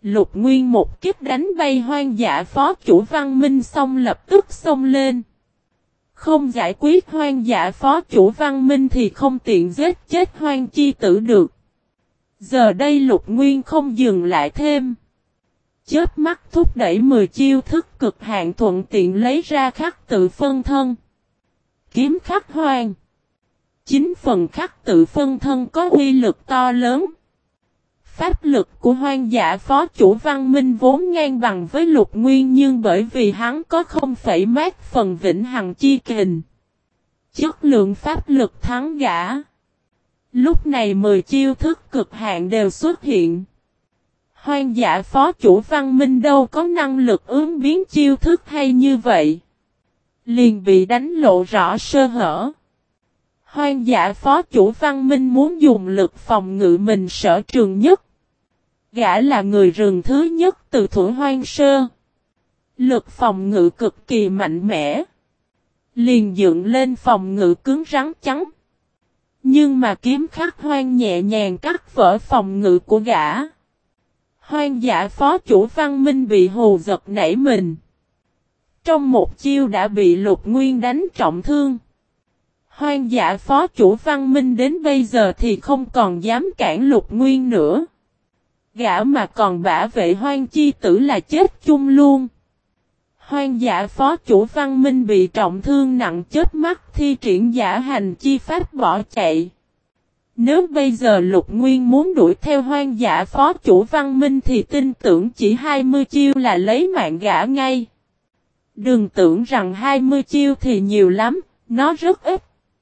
Lục Nguyên một kiếp đánh bay Hoang Dã phó chủ Văn Minh xong lập tức xông lên. Không giải quyết Hoang Dã phó chủ Văn Minh thì không tiện giết chết Hoang Chi Tử được. Giờ đây Lục Nguyên không dừng lại thêm. Chớp mắt thúc đẩy 10 chiêu thức cực hạn thuận tiện lấy ra khắc tự phân thân. Kiếm khắc hoang. 9 phần khắc tự phân thân có uy lực to lớn. Pháp lực của Hoang Dã phó chủ Văn Minh vốn ngang bằng với Lục Nguyên nhưng bởi vì hắn có 0,1 phần vĩnh hằng chi kình. Chất lượng pháp lực thắng gã. Lúc này 10 chiêu thức cực hạn đều xuất hiện. Hoang Dã phó chủ Văn Minh đâu có năng lực ứng biến chiêu thức hay như vậy. Liền bị đánh lộ rõ sơ hở. Hoang Dã phó chủ Văn Minh muốn dùng lực phòng ngự mình sở trường nhất. Gã là người rừng thứ nhất từ thuở hoang sơ. Lực phòng ngự cực kỳ mạnh mẽ. Liền dựng lên phòng ngự cứng rắn chắn. Nhưng mà kiếm khắc hoang nhẹ nhàng cắt vỡ phòng ngự của gã. Hoang Dã phó chủ Văn Minh bị hù giật nảy mình. Trong một chiêu đã bị Lục Nguyên đánh trọng thương. Hoang Dã phó chủ Văn Minh đến bây giờ thì không còn dám cản Lục Nguyên nữa. Gã mà còn bả vệ Hoang Chi Tử là chết chung luôn. Hoang Dã phó chủ Văn Minh bị trọng thương nặng chết mắt thi triển giả hành chi pháp bỏ chạy. Nếu bây giờ Lục Nguyên muốn đuổi theo Hoang Dã phó chủ Văn Minh thì tin tưởng chỉ 20 chiêu là lấy mạng gã ngay. Đừng tưởng rằng 20 chiêu thì nhiều lắm, nó rất ít.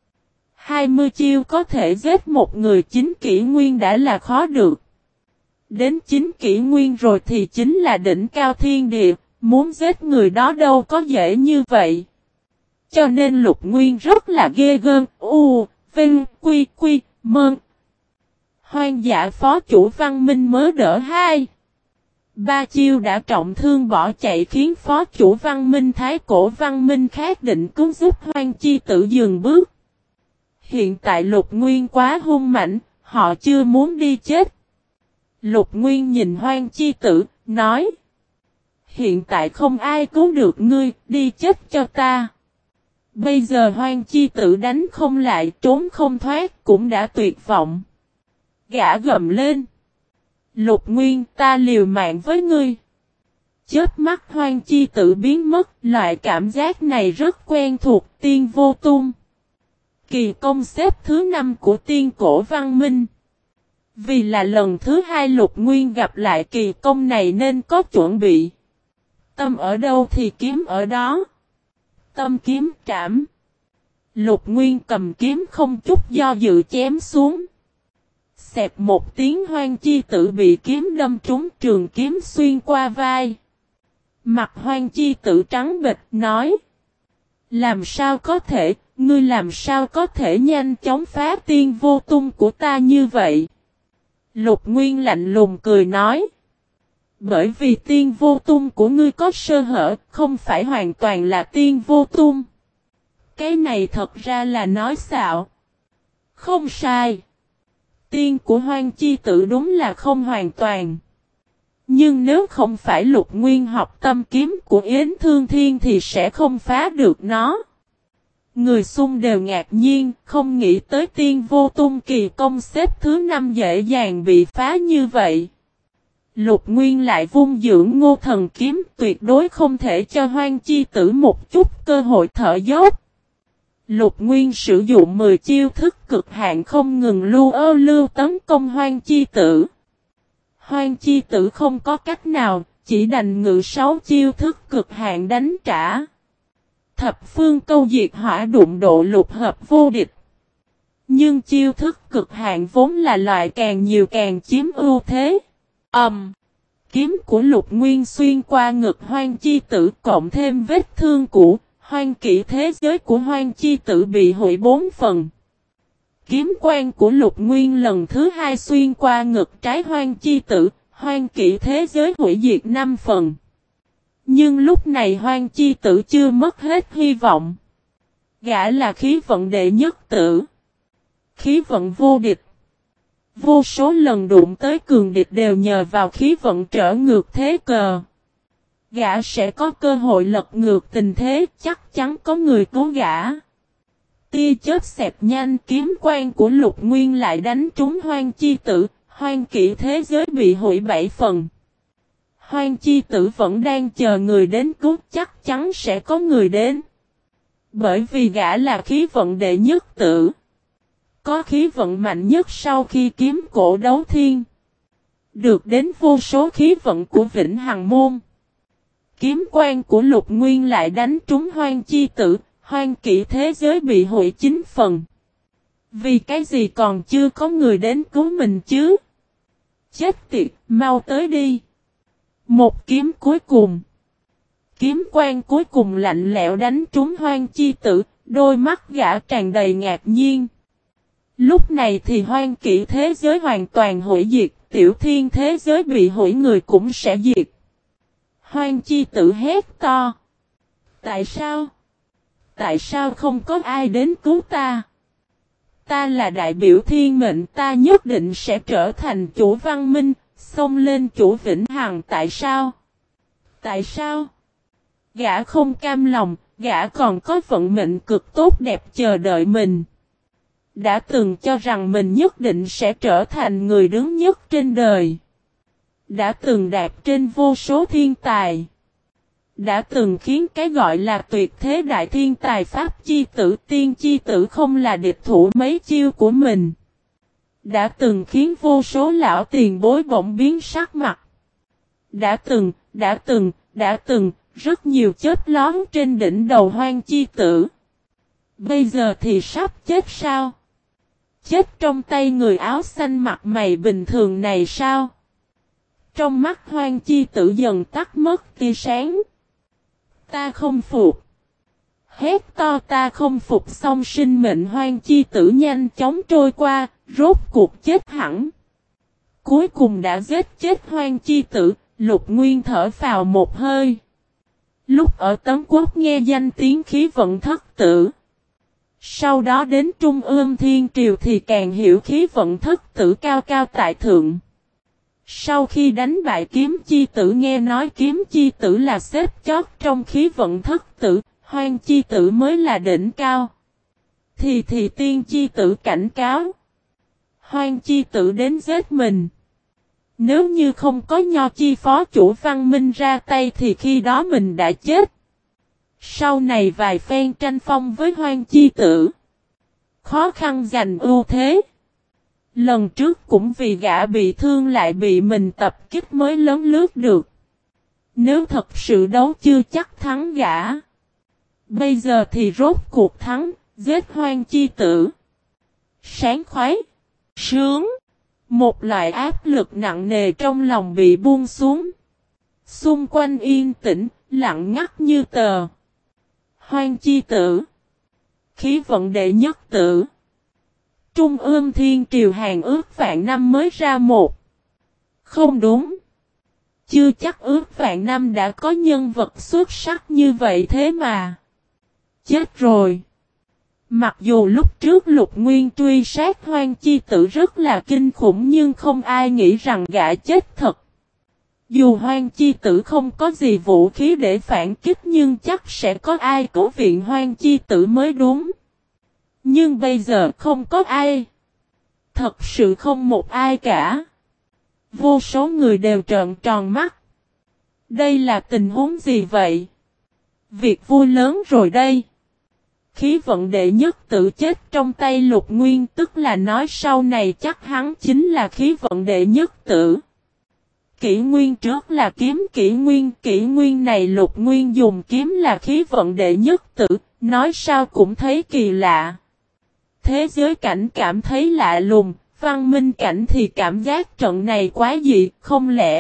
20 chiêu có thể giết một người 9 kỷ nguyên đã là khó được. Đến 9 kỷ nguyên rồi thì chính là đỉnh cao thiên địa, muốn giết người đó đâu có dễ như vậy. Cho nên Lục Nguyên rất là ghê gớm, Vinh, Quy, Mơn. Hoang Dã phó chủ Văn Minh mới đỡ 2-3 chiêu đã trọng thương bỏ chạy khiến phó chủ Văn Minh Thái Cổ Văn Minh khác định cứu giúp Hoang Chi Tử dừng bước. Hiện tại Lục Nguyên quá hung mạnh, họ chưa muốn đi chết. Lục Nguyên nhìn Hoang Chi Tử, nói. Hiện tại không ai cứu được ngươi, đi chết cho ta. Bây giờ Hoang Chi Tử đánh không lại, trốn không thoát, cũng đã tuyệt vọng. Gã gầm lên. Lục Nguyên, ta liều mạng với ngươi. Chớp mắt Hoang Chi Tử biến mất, loại cảm giác này rất quen thuộc, Tiên Vô Tung. Kỳ công xếp thứ 5 của Tiên Cổ Văn Minh. Vì là lần thứ 2 Lục Nguyên gặp lại kỳ công này nên có chuẩn bị. Tâm ở đâu thì kiếm ở đó. Tâm kiếm trảm. Lục Nguyên cầm kiếm không chút do dự chém xuống. Xẹp một tiếng Hoang Chi Tử bị kiếm đâm trúng trường kiếm xuyên qua vai. Mặt Hoang Chi Tử trắng bệch nói. Làm sao có thể, ngươi làm sao có thể nhanh chóng phá Tiên Vô Tung của ta như vậy? Lục Nguyên lạnh lùng cười nói. Bởi vì Tiên Vô Tung của ngươi có sơ hở, không phải hoàn toàn là Tiên Vô Tung. Cái này thật ra là nói xạo. Không sai. Tiên của Hoang Chi Tử đúng là không hoàn toàn. Nhưng nếu không phải Lục Nguyên học tâm kiếm của Yến Thương Thiên thì sẽ không phá được nó. Người xung đều ngạc nhiên, không nghĩ tới Tiên Vô Tung kỳ công xếp thứ 5 dễ dàng bị phá như vậy. Lục Nguyên lại vung dưỡng Ngô Thần kiếm, tuyệt đối không thể cho Hoang Chi Tử một chút cơ hội thở dốc. Lục Nguyên sử dụng 10 chiêu thức cực hạn không ngừng lưu tấn công Hoang Chi Tử. Hoang Chi Tử không có cách nào, chỉ đành ngự 6 chiêu thức cực hạn đánh trả. Thập phương câu diệt hỏa đụng độ lục hợp vô địch. Nhưng chiêu thức cực hạn vốn là loại càng nhiều càng chiếm ưu thế. Kiếm của Lục Nguyên xuyên qua ngực Hoang Chi Tử cộng thêm vết thương cũ, hoang kỹ thế giới của Hoang Chi Tử bị hủy 4 phần. Kiếm quang của Lục Nguyên lần thứ 2 xuyên qua ngực trái Hoang Chi Tử, hoang kỹ thế giới hủy diệt 5 phần. Nhưng lúc này Hoang Chi Tử chưa mất hết hy vọng. Gã là khí vận đệ nhất tử. Khí vận vô địch. Vô số lần đụng tới cường địch đều nhờ vào khí vận trở ngược thế cờ. Gã sẽ có cơ hội lật ngược tình thế, chắc chắn có người cứu gã. Tia chớp xẹt nhanh, kiếm quang của Lục Nguyên lại đánh trúng Hoang Chi Tử, Hoang Kỵ thế giới bị hủy 7 phần. Hoang Chi Tử vẫn đang chờ người đến cứu, chắc chắn sẽ có người đến. Bởi vì gã là khí vận đệ nhất tử. Có khí vận mạnh nhất sau khi kiếm cổ đấu thiên. Được đến vô số khí vận của Vĩnh Hằng Môn. Kiếm quang của Lục Nguyên lại đánh trúng Hoang Chi Tử, Hoang Kỵ thế giới bị hủy 9 phần. Vì cái gì còn chưa có người đến cứu mình chứ? Chết tiệt, mau tới đi. Một kiếm cuối cùng. Kiếm quang cuối cùng lạnh lẽo đánh trúng Hoang Chi Tử, đôi mắt gã tràn đầy ngạc nhiên. Lúc này thì Hoang Kỵ thế giới hoàn toàn hủy diệt, Tiểu Thiên thế giới bị hủy người cũng sẽ diệt. Hoang Chi Tử hét to. Tại sao? Tại sao không có ai đến cứu ta? Ta là đại biểu thiên mệnh, ta nhất định sẽ trở thành chủ văn minh, xông lên chủ vĩnh hằng. Tại sao? Tại sao? Gã không cam lòng, gã còn có vận mệnh cực tốt đẹp chờ đợi mình. Đã từng cho rằng mình nhất định sẽ trở thành người đứng nhất trên đời. Đã từng đạp trên vô số thiên tài. Đã từng khiến cái gọi là tuyệt thế đại thiên tài Pháp chi tử tiên chi tử không là địch thủ mấy chiêu của mình. Đã từng khiến vô số lão tiền bối bỗng biến sắc mặt. Đã từng, rất nhiều chớp lón trên đỉnh đầu Hoang Chi Tử. Bây giờ thì sắp chết sao? Chết trong tay người áo xanh mặt mày bình thường này sao? Trong mắt Hoang Chi Tử dần tắt mất tia sáng. Ta không phục. Hét to ta không phục xong sinh mệnh Hoang Chi Tử nhanh chóng trôi qua, rốt cuộc chết hẳn. Cuối cùng đã giết chết Hoang Chi Tử, Lục Nguyên thở phào một hơi. Lúc ở Tấn Quốc nghe danh tiếng khí vận thất tử. Sau đó đến Trung ương Thiên Triều thì càng hiểu khí vận thất tử cao cao tại thượng. Sau khi đánh bại kiếm chi tử nghe nói kiếm chi tử là xếp chót trong khí vận thất tử, Hoang Chi Tử mới là đỉnh cao. Thì tiên chi tử cảnh cáo. Hoang Chi Tử đến giết mình. Nếu như không có Nho chi phó chủ văn minh ra tay thì khi đó mình đã chết. Sau này vài phen tranh phong với Hoang Chi Tử. Khó khăn giành ưu thế. Lần trước cũng vì gã bị thương lại bị mình tập kích mới lớn lướt được. Nếu thật sự đấu chưa chắc thắng gã. Bây giờ thì rốt cuộc thắng, giết Hoang Chi Tử. Sáng khoái, sướng. Một loại áp lực nặng nề trong lòng bị buông xuống. Xung quanh yên tĩnh, lặng ngắt như tờ. Hoang Chi Tử. Khí vận đệ nhất tử. Trung ương Thiên Triều hàng ước vạn năm mới ra một. Không đúng. Chưa chắc ước vạn năm đã có nhân vật xuất sắc như vậy thế mà. Chết rồi. Mặc dù lúc trước Lục Nguyên truy sát Hoang Chi Tử rất là kinh khủng nhưng không ai nghĩ rằng gã chết thật. Dù Hoang Chi Tử không có gì vũ khí để phản kích nhưng chắc sẽ có ai cứu viện Hoang Chi Tử mới đúng. Nhưng bây giờ không có ai. Thật sự không một ai cả. Vô số người đều trợn tròn mắt. Đây là tình huống gì vậy? Việc vui lớn rồi đây. Khí vận đệ nhất tử chết trong tay Lục Nguyên tức là nói sau này chắc hắn chính là khí vận đệ nhất tử. Kỷ nguyên trước là kiếm kỷ nguyên này Lục Nguyên dùng kiếm là khí vận đệ nhất tử, nói sao cũng thấy kỳ lạ. Thế giới cảnh cảm thấy lạ lùng, văn minh cảnh thì cảm giác trận này quá dị, không lẽ?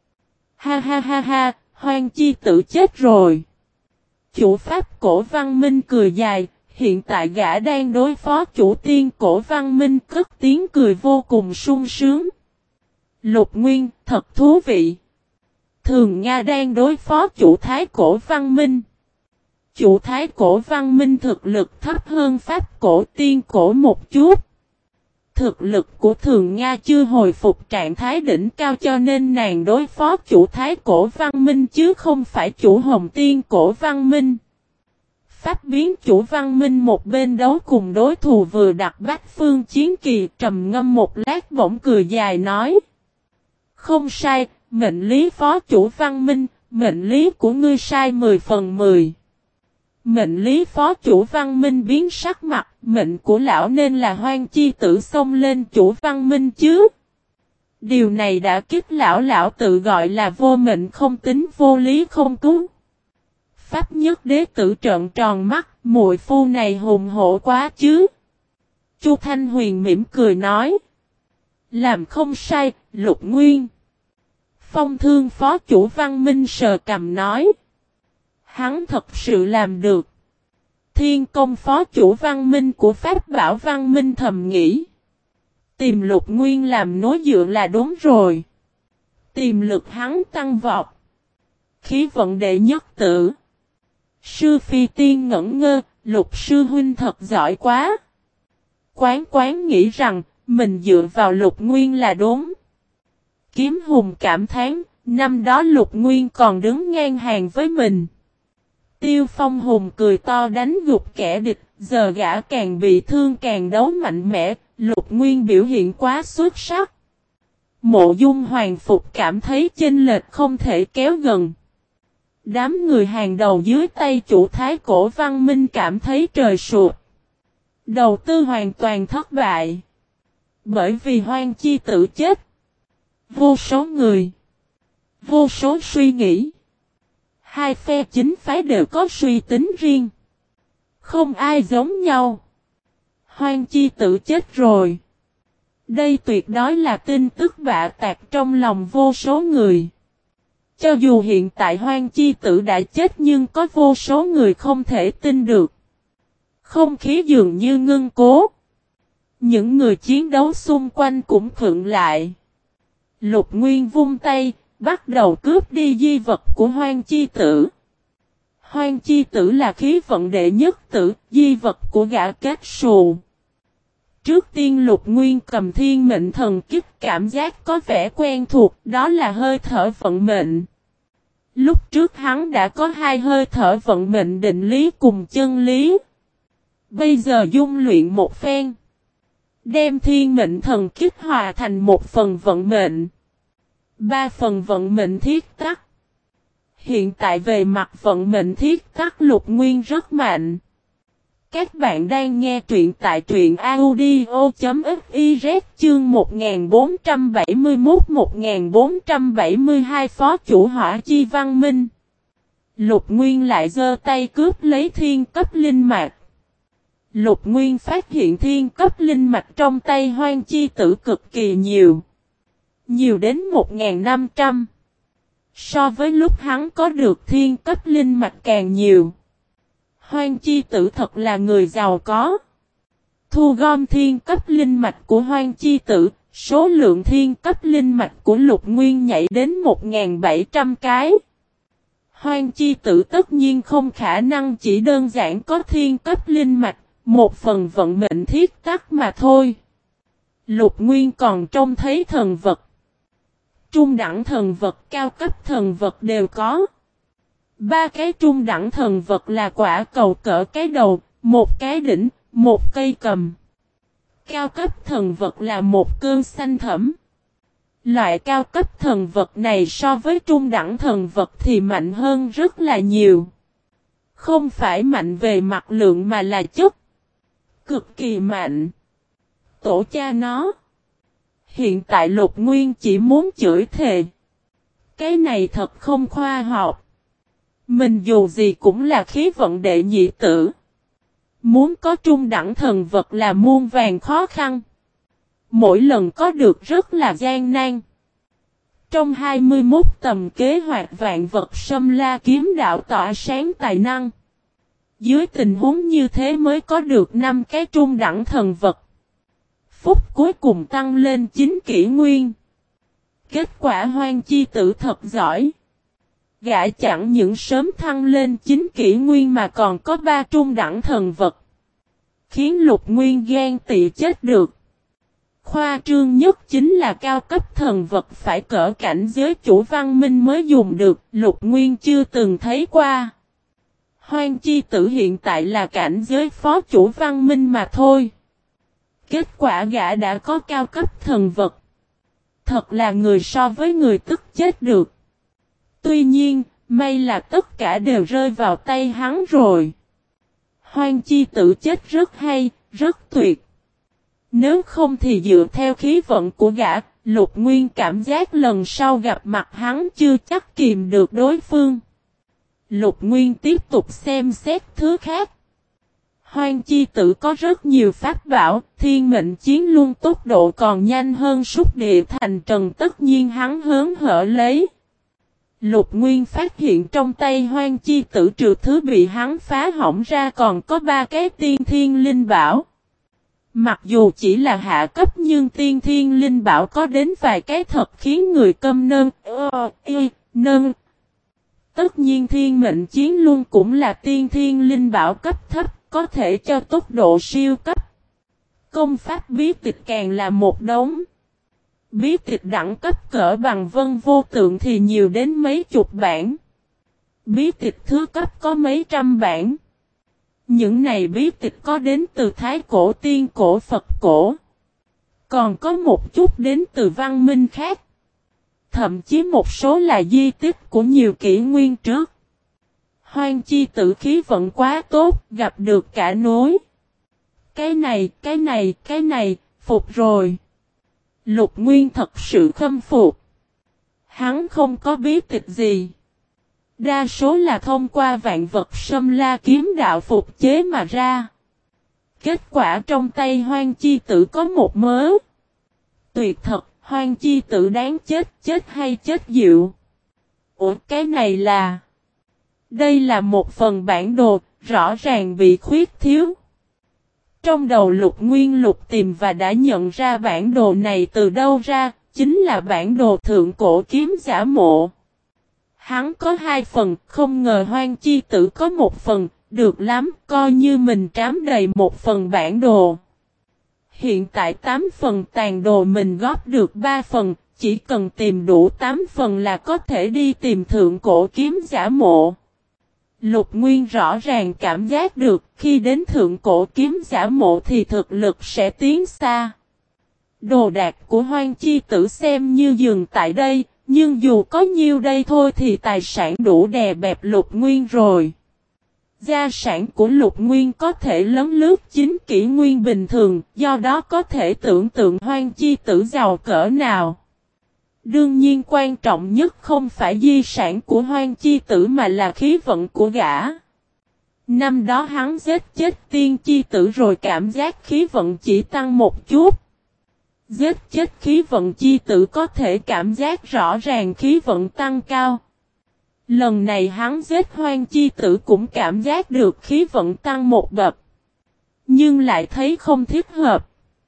Ha ha ha ha, Hoang Chi Tử chết rồi. Chủ pháp cổ văn minh cười dài, hiện tại gã đang đối phó chủ tiên cổ văn minh cất tiếng cười vô cùng sung sướng. Lục Nguyên, thật thú vị. Thường Nga đang đối phó chủ thái cổ văn minh. Chủ thái cổ văn minh thực lực thấp hơn pháp cổ tiên cổ một chút. Thực lực của Thường Nga chưa hồi phục trạng thái đỉnh cao cho nên nàng đối phó chủ Thái Cổ Văn Minh chứ không phải chủ Hồng Tiên Cổ Văn Minh. Pháp biến chủ Văn Minh một bên đấu cùng đối thủ vừa đặt Bách Phương Chiến Kỳ, trầm ngâm một lát bỗng cười dài nói. Không sai, mệnh lý phó chủ Văn Minh, mệnh lý của ngươi sai 10 phần 10. Mệnh lý phó chủ Văn Minh biến sắc mặt, mệnh của lão nên là Hoang Chi Tử xông lên chủ Văn Minh chứ. Điều này đã kích lão tự gọi là vô mệnh không tính vô lý không cứu. Pháp Nhất Đế tử trợn tròn mắt, muội phu này hùng hổ quá chứ. Chu Thanh Huyền mỉm cười nói. Làm không sai, Lục Nguyên. Phong Thương phó chủ Văn Minh sờ cằm nói. Hắn thật sự làm được. Thiên Công phó chủ Văn Minh của Pháp Bảo Văn Minh thầm nghĩ. Tìm Lục Nguyên làm nối dựa là đúng rồi. Tiềm lực hắn tăng vọt. Khí vận đệ nhất tử. Sư Phi Tiên ngẩn ngơ, Lục sư huynh thật giỏi quá. Quán nghĩ rằng, mình dựa vào Lục Nguyên là đúng. Kiếm Hùng cảm thán, năm đó Lục Nguyên còn đứng ngang hàng với mình. Tiêu Phong Hùng cười to đánh gục kẻ địch, giờ gã càng bị thương càng đấu mạnh mẽ, Lục Nguyên biểu hiện quá xuất sắc. Mộ Dung Hoàng Phục cảm thấy chênh lệch không thể kéo gần. Đám người hàng đầu dưới tay chủ Thái Cổ Văn Minh cảm thấy trời sụp. Đầu tư hoàn toàn thất bại. Bởi vì Hoang Chi Tử chết. Vô số người. Vô số suy nghĩ. Hai phe chính phái đều có suy tính riêng. Không ai giống nhau. Hoang Chi Tử chết rồi. Đây tuyệt đối là tin tức bạ tạc trong lòng vô số người. Cho dù hiện tại Hoang Chi Tử đã chết nhưng có vô số người không thể tin được. Không khí dường như ngưng cố. Những người chiến đấu xung quanh cũng khựng lại. Lục Nguyên vung tay, bắt đầu cướp đi di vật của Hoang Chi Tử. Hoang Chi Tử là khí vận đệ nhất tử, di vật của gã kết xù. Trước tiên Lục Nguyên cầm thiên mệnh thần kích cảm giác có vẻ quen thuộc, đó là hơi thở vận mệnh. Lúc trước hắn đã có hai hơi thở vận mệnh định lý cùng chân lý. Bây giờ dung luyện một phen. Đem thiên mệnh thần kích hòa thành một phần vận mệnh. 3 phần vận mệnh thiết tắc. Hiện tại về mặt vận mệnh thiết tắc Lục Nguyên rất mạnh. Các bạn đang nghe truyện tại truyện audio.fiz chương 1471-1472 phó chủ Hỏa Chi Văn Minh. Lục Nguyên lại giơ tay cướp lấy thiên cấp linh mạch. Lục Nguyên phát hiện thiên cấp linh mạch trong tay Hoang Chi Tử cực kỳ nhiều. Nhiều đến 1.500. So với lúc hắn có được thiên cấp linh mạch càng nhiều. Hoang Chi Tử thật là người giàu có. Thu gom thiên cấp linh mạch của Hoang Chi Tử, số lượng thiên cấp linh mạch của Lục Nguyên nhảy đến 1.700 cái. Hoang Chi Tử tất nhiên không khả năng chỉ đơn giản có thiên cấp linh mạch, một phần vận mệnh thiết tắc mà thôi. Lục Nguyên còn trông thấy thần vật. Trung đẳng thần vật, cao cấp thần vật đều có. 3 cái trung đẳng thần vật là quả cầu cỡ cái đầu, một cái đỉnh, một cây cầm. Cao cấp thần vật là một cơn xanh thẫm. Loại cao cấp thần vật này so với trung đẳng thần vật thì mạnh hơn rất là nhiều. Không phải mạnh về mặt lượng mà là chất. Cực kỳ mạnh. Tổ cha nó. Hiện tại Lục Nguyên chỉ muốn chửi thề. Cái này thật không khoa học. Mình dù gì cũng là khí vận đệ nhị tử. Muốn có trung đẳng thần vật là muôn vàn khó khăn. Mỗi lần có được rất là gian nan. Trong 21 tầm kế hoạch vạn vật Sâm La kiếm đạo tỏa sáng tài năng. Dưới tình huống như thế mới có được 5 cái trung đẳng thần vật. Phút cuối cùng tăng lên 9 kỷ nguyên. Kết quả Hoang Chi Tử thật giỏi. Gã chẳng những sớm thăng lên 9 kỷ nguyên mà còn có 3 trung đẳng thần vật. Khiến Lục Nguyên ghen tị chết được. Khoa trương nhất chính là cao cấp thần vật phải cỡ cảnh giới chủ văn minh mới dùng được, Lục Nguyên chưa từng thấy qua. Hoang chi tử hiện tại là cảnh giới phó chủ văn minh mà thôi. Kết quả gã đã có cao cấp thần vật. Thật là người so với người tức chết được. Tuy nhiên, may là tất cả đều rơi vào tay hắn rồi. Hoang chi tử chết rất hay, rất tuyệt. Nếu không thì dựa theo khí vận của gã, Lục Nguyên cảm giác lần sau gặp mặt hắn chưa chắc kìm được đối phương. Lục Nguyên tiếp tục xem xét thứ khác. Hoang chi tử có rất nhiều pháp bảo, thiên mệnh chiến luân tốc độ còn nhanh hơn súc địa thành trần, tất nhiên hắn hớn hở lấy. Lục Nguyên phát hiện trong tay hoang chi tử trừ thứ bị hắn phá hỏng ra còn có 3 cái tiên thiên linh bảo. Mặc dù chỉ là hạ cấp nhưng tiên thiên linh bảo có đến vài cái thật khiến người câm nơn. Tất nhiên thiên mệnh chiến luân cũng là tiên thiên linh bảo cấp thấp, có thể cho tốc độ siêu cấp. Công pháp bí tịch càng là một đống. Bí tịch đẳng cấp cỡ bằng Vân Vô Tượng thì nhiều đến mấy chục bản. Bí tịch thứ cấp có mấy trăm bản. Những này bí tịch có đến từ Thái cổ, Tiên cổ, Phật cổ. Còn có một chút đến từ văn minh khác. Thậm chí một số là di tích của nhiều kỷ nguyên trước. Hoang chi tử khí vận quá tốt, gặp được cả nối. Cái này, phục rồi. Lục Nguyên thật sự khâm phục. Hắn không có bí tịch gì. Đa số là thông qua vạn vật Sâm La kiếm đạo phục chế mà ra. Kết quả trong tay hoang chi tử có một mớ. Tuyệt thật, hoang chi tử đáng chết hay chết dịu. Ủa cái này là... Đây là một phần bản đồ, rõ ràng bị khuyết thiếu. Trong đầu Lục Nguyên lục tìm và đã nhận ra bản đồ này từ đâu ra, chính là bản đồ thượng cổ kiếm giả mộ. Hắn có 2 phần, không ngờ hoang chi tử có 1 phần, được lắm, coi như mình trám đầy 1 phần bản đồ. Hiện tại 8 phần tàn đồ mình góp được 3 phần, chỉ cần tìm đủ 8 phần là có thể đi tìm thượng cổ kiếm giả mộ. Lục Nguyên rõ ràng cảm giác được khi đến thượng cổ kiếm giả mộ thì thực lực sẽ tiến xa. Đồ đạc của hoang chi tử xem như dừng tại đây, nhưng dù có nhiêu đây thôi thì tài sản đủ đè bẹp Lục Nguyên rồi. Gia sản của Lục Nguyên có thể lấn lướt 9 kỷ nguyên bình thường, do đó có thể tưởng tượng hoang chi tử giàu cỡ nào. Đương nhiên quan trọng nhất không phải di sản của hoang chi tử mà là khí vận của gã. Năm đó hắn giết chết tiên chi tử rồi cảm giác khí vận chỉ tăng một chút. Giết chết khí vận chi tử có thể cảm giác rõ ràng khí vận tăng cao. Lần này hắn giết hoang chi tử cũng cảm giác được khí vận tăng một bậc. Nhưng lại thấy không thích hợp.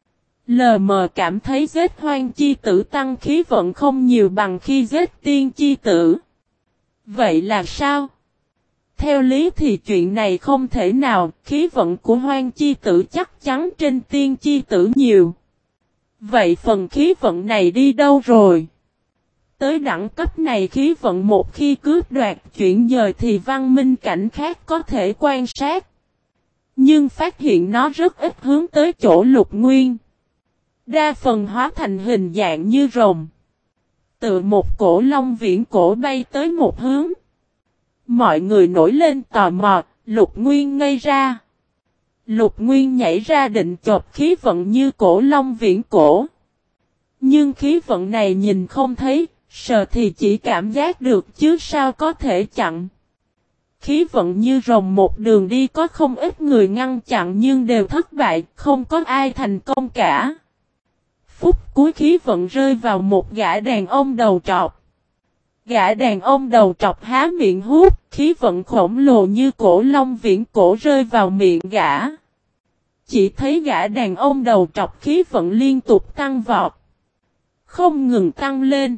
Lờ mờ cảm thấy giết hoang chi tử tăng khí vận không nhiều bằng khi giết tiên chi tử. Vậy là sao? Theo lý thì chuyện này không thể nào, khí vận của hoang chi tử chắc chắn trên tiên chi tử nhiều. Vậy phần khí vận này đi đâu rồi? Tới đẳng cấp này khí vận một khi cướp đoạt chuyển dời thì văn minh cảnh khác có thể quan sát. Nhưng phát hiện nó rất ít hướng tới chỗ Lục Nguyên. Đa phần hóa thành hình dạng như rồng. Tự một cổ long viễn cổ bay tới một hướng. Mọi người nổi lên tò mò, Lục Nguyên ngây ra. Lục Nguyên nhảy ra định chộp khí vận như cổ long viễn cổ. Nhưng khí vận này nhìn không thấy, sờ thì chỉ cảm giác được chứ sao có thể chặn. Khí vận như rồng một đường đi có không ít người ngăn chặn nhưng đều thất bại, không có ai thành công cả. Phút cuối khí vận rơi vào một gã đàn ông đầu trọc. Gã đàn ông đầu trọc há miệng hút, khí vận khổng lồ như cổ long viễn cổ rơi vào miệng gã. Chỉ thấy gã đàn ông đầu trọc khí vận liên tục tăng vọt. Không ngừng tăng lên.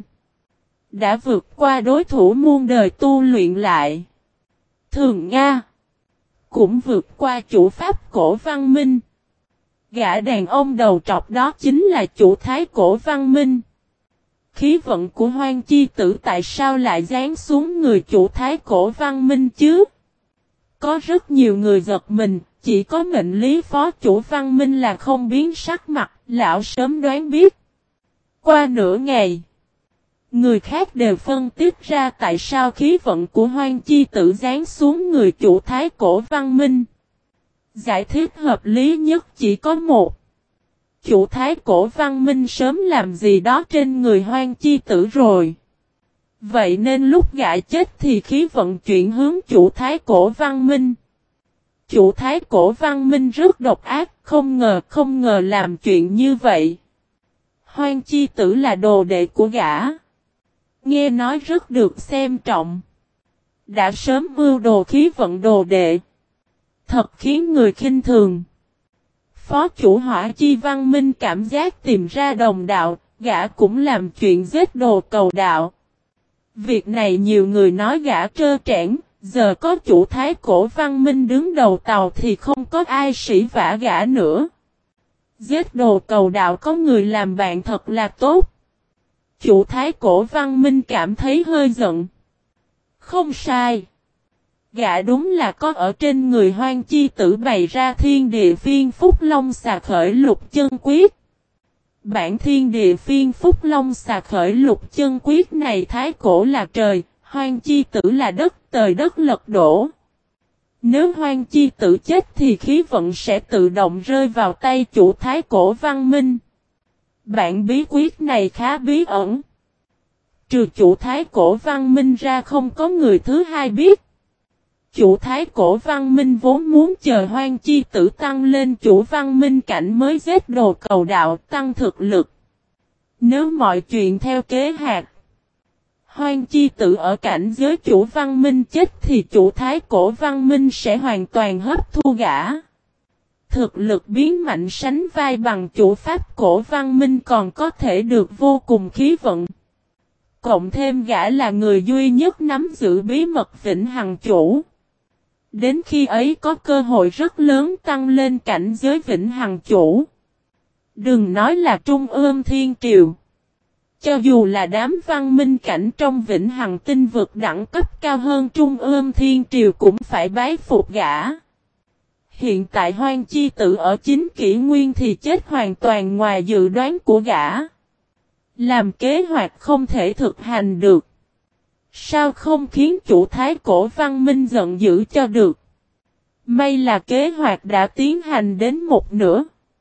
Đã vượt qua đối thủ muôn đời tu luyện lại. Thường Nga. Cũng vượt qua chủ pháp cổ văn minh. Gã đàn ông đầu trọc đó chính là chủ thái cổ văn minh. Khí vận của Hoang Chi Tử tại sao lại giáng xuống người chủ thái cổ văn minh chứ? Có rất nhiều người giật mình, chỉ có mệnh lý phó chủ văn minh là không biến sắc mặt, lão sớm đoán biết. Qua nửa ngày, người khác đều phân tích ra tại sao khí vận của Hoang Chi Tử giáng xuống người chủ thái cổ văn minh. Giải thích hợp lý nhất chỉ có một. Chủ thái cổ văn minh sớm làm gì đó trên người Hoang Chi Tử rồi. Vậy nên lúc gã chết thì khí vận chuyển hướng chủ thái cổ văn minh. Chủ thái cổ văn minh rất độc ác, không ngờ làm chuyện như vậy. Hoang Chi Tử là đồ đệ của gã. Nghe nói rất được xem trọng. Đã sớm mưu đồ khí vận đồ đệ. Thật khiến người khinh thường. Phó chủ Hỏa Chi văn minh cảm giác tìm ra đồng đạo, gã cũng làm chuyện giết đồ cầu đạo. Việc này nhiều người nói gã trơ trẽn, giờ có chủ thái cổ văn minh đứng đầu tàu thì không có ai sỉ vả gã nữa. Giết đồ cầu đạo có người làm bạn thật là tốt. Chủ thái cổ văn minh cảm thấy hơi giận. Không sai. Gã đúng là có ở trên người Hoang Chi Tử bày ra thiên địa phiên phúc long xà khởi lục chân quyết. Bản thiên địa phiên phúc long xà khởi lục chân quyết này thái cổ là trời, Hoang Chi Tử là đất, trời đất lật đổ. Nếu Hoang Chi Tử chết thì khí vận sẽ tự động rơi vào tay chủ thái cổ văn minh. Bản bí quyết này khá bí ẩn. Trừ chủ thái cổ văn minh ra không có người thứ hai biết. Chủ thái cổ văn minh vốn muốn chờ Hoang Chi Tử tăng lên chủ văn minh cảnh mới giết đồ cầu đạo tăng thực lực. Nếu mọi chuyện theo kế hoạch, Hoang Chi Tử ở cảnh giới chủ văn minh chết thì chủ thái cổ văn minh sẽ hoàn toàn hấp thu gã. Thực lực biến mạnh sánh vai bằng chủ pháp cổ văn minh còn có thể được vô cùng khí vận. Cộng thêm gã là người duy nhất nắm giữ bí mật vĩnh hằng chủ. Đến khi ấy có cơ hội rất lớn tăng lên cảnh giới vĩnh hằng chủ. Đừng nói là Trung ương Thiên Triều. Cho dù là đám văn minh cảnh trong vĩnh hằng tinh vực đẳng cấp cao hơn Trung ương Thiên Triều cũng phải bái phục gã. Hiện tại Hoang Chi Tử ở chính kỷ nguyên thì chết hoàn toàn ngoài dự đoán của gã. Làm kế hoạch không thể thực hành được. Sao không khiến chủ thái cổ văn minh giận dữ cho được? May là kế hoạch đã tiến hành đến một nửa.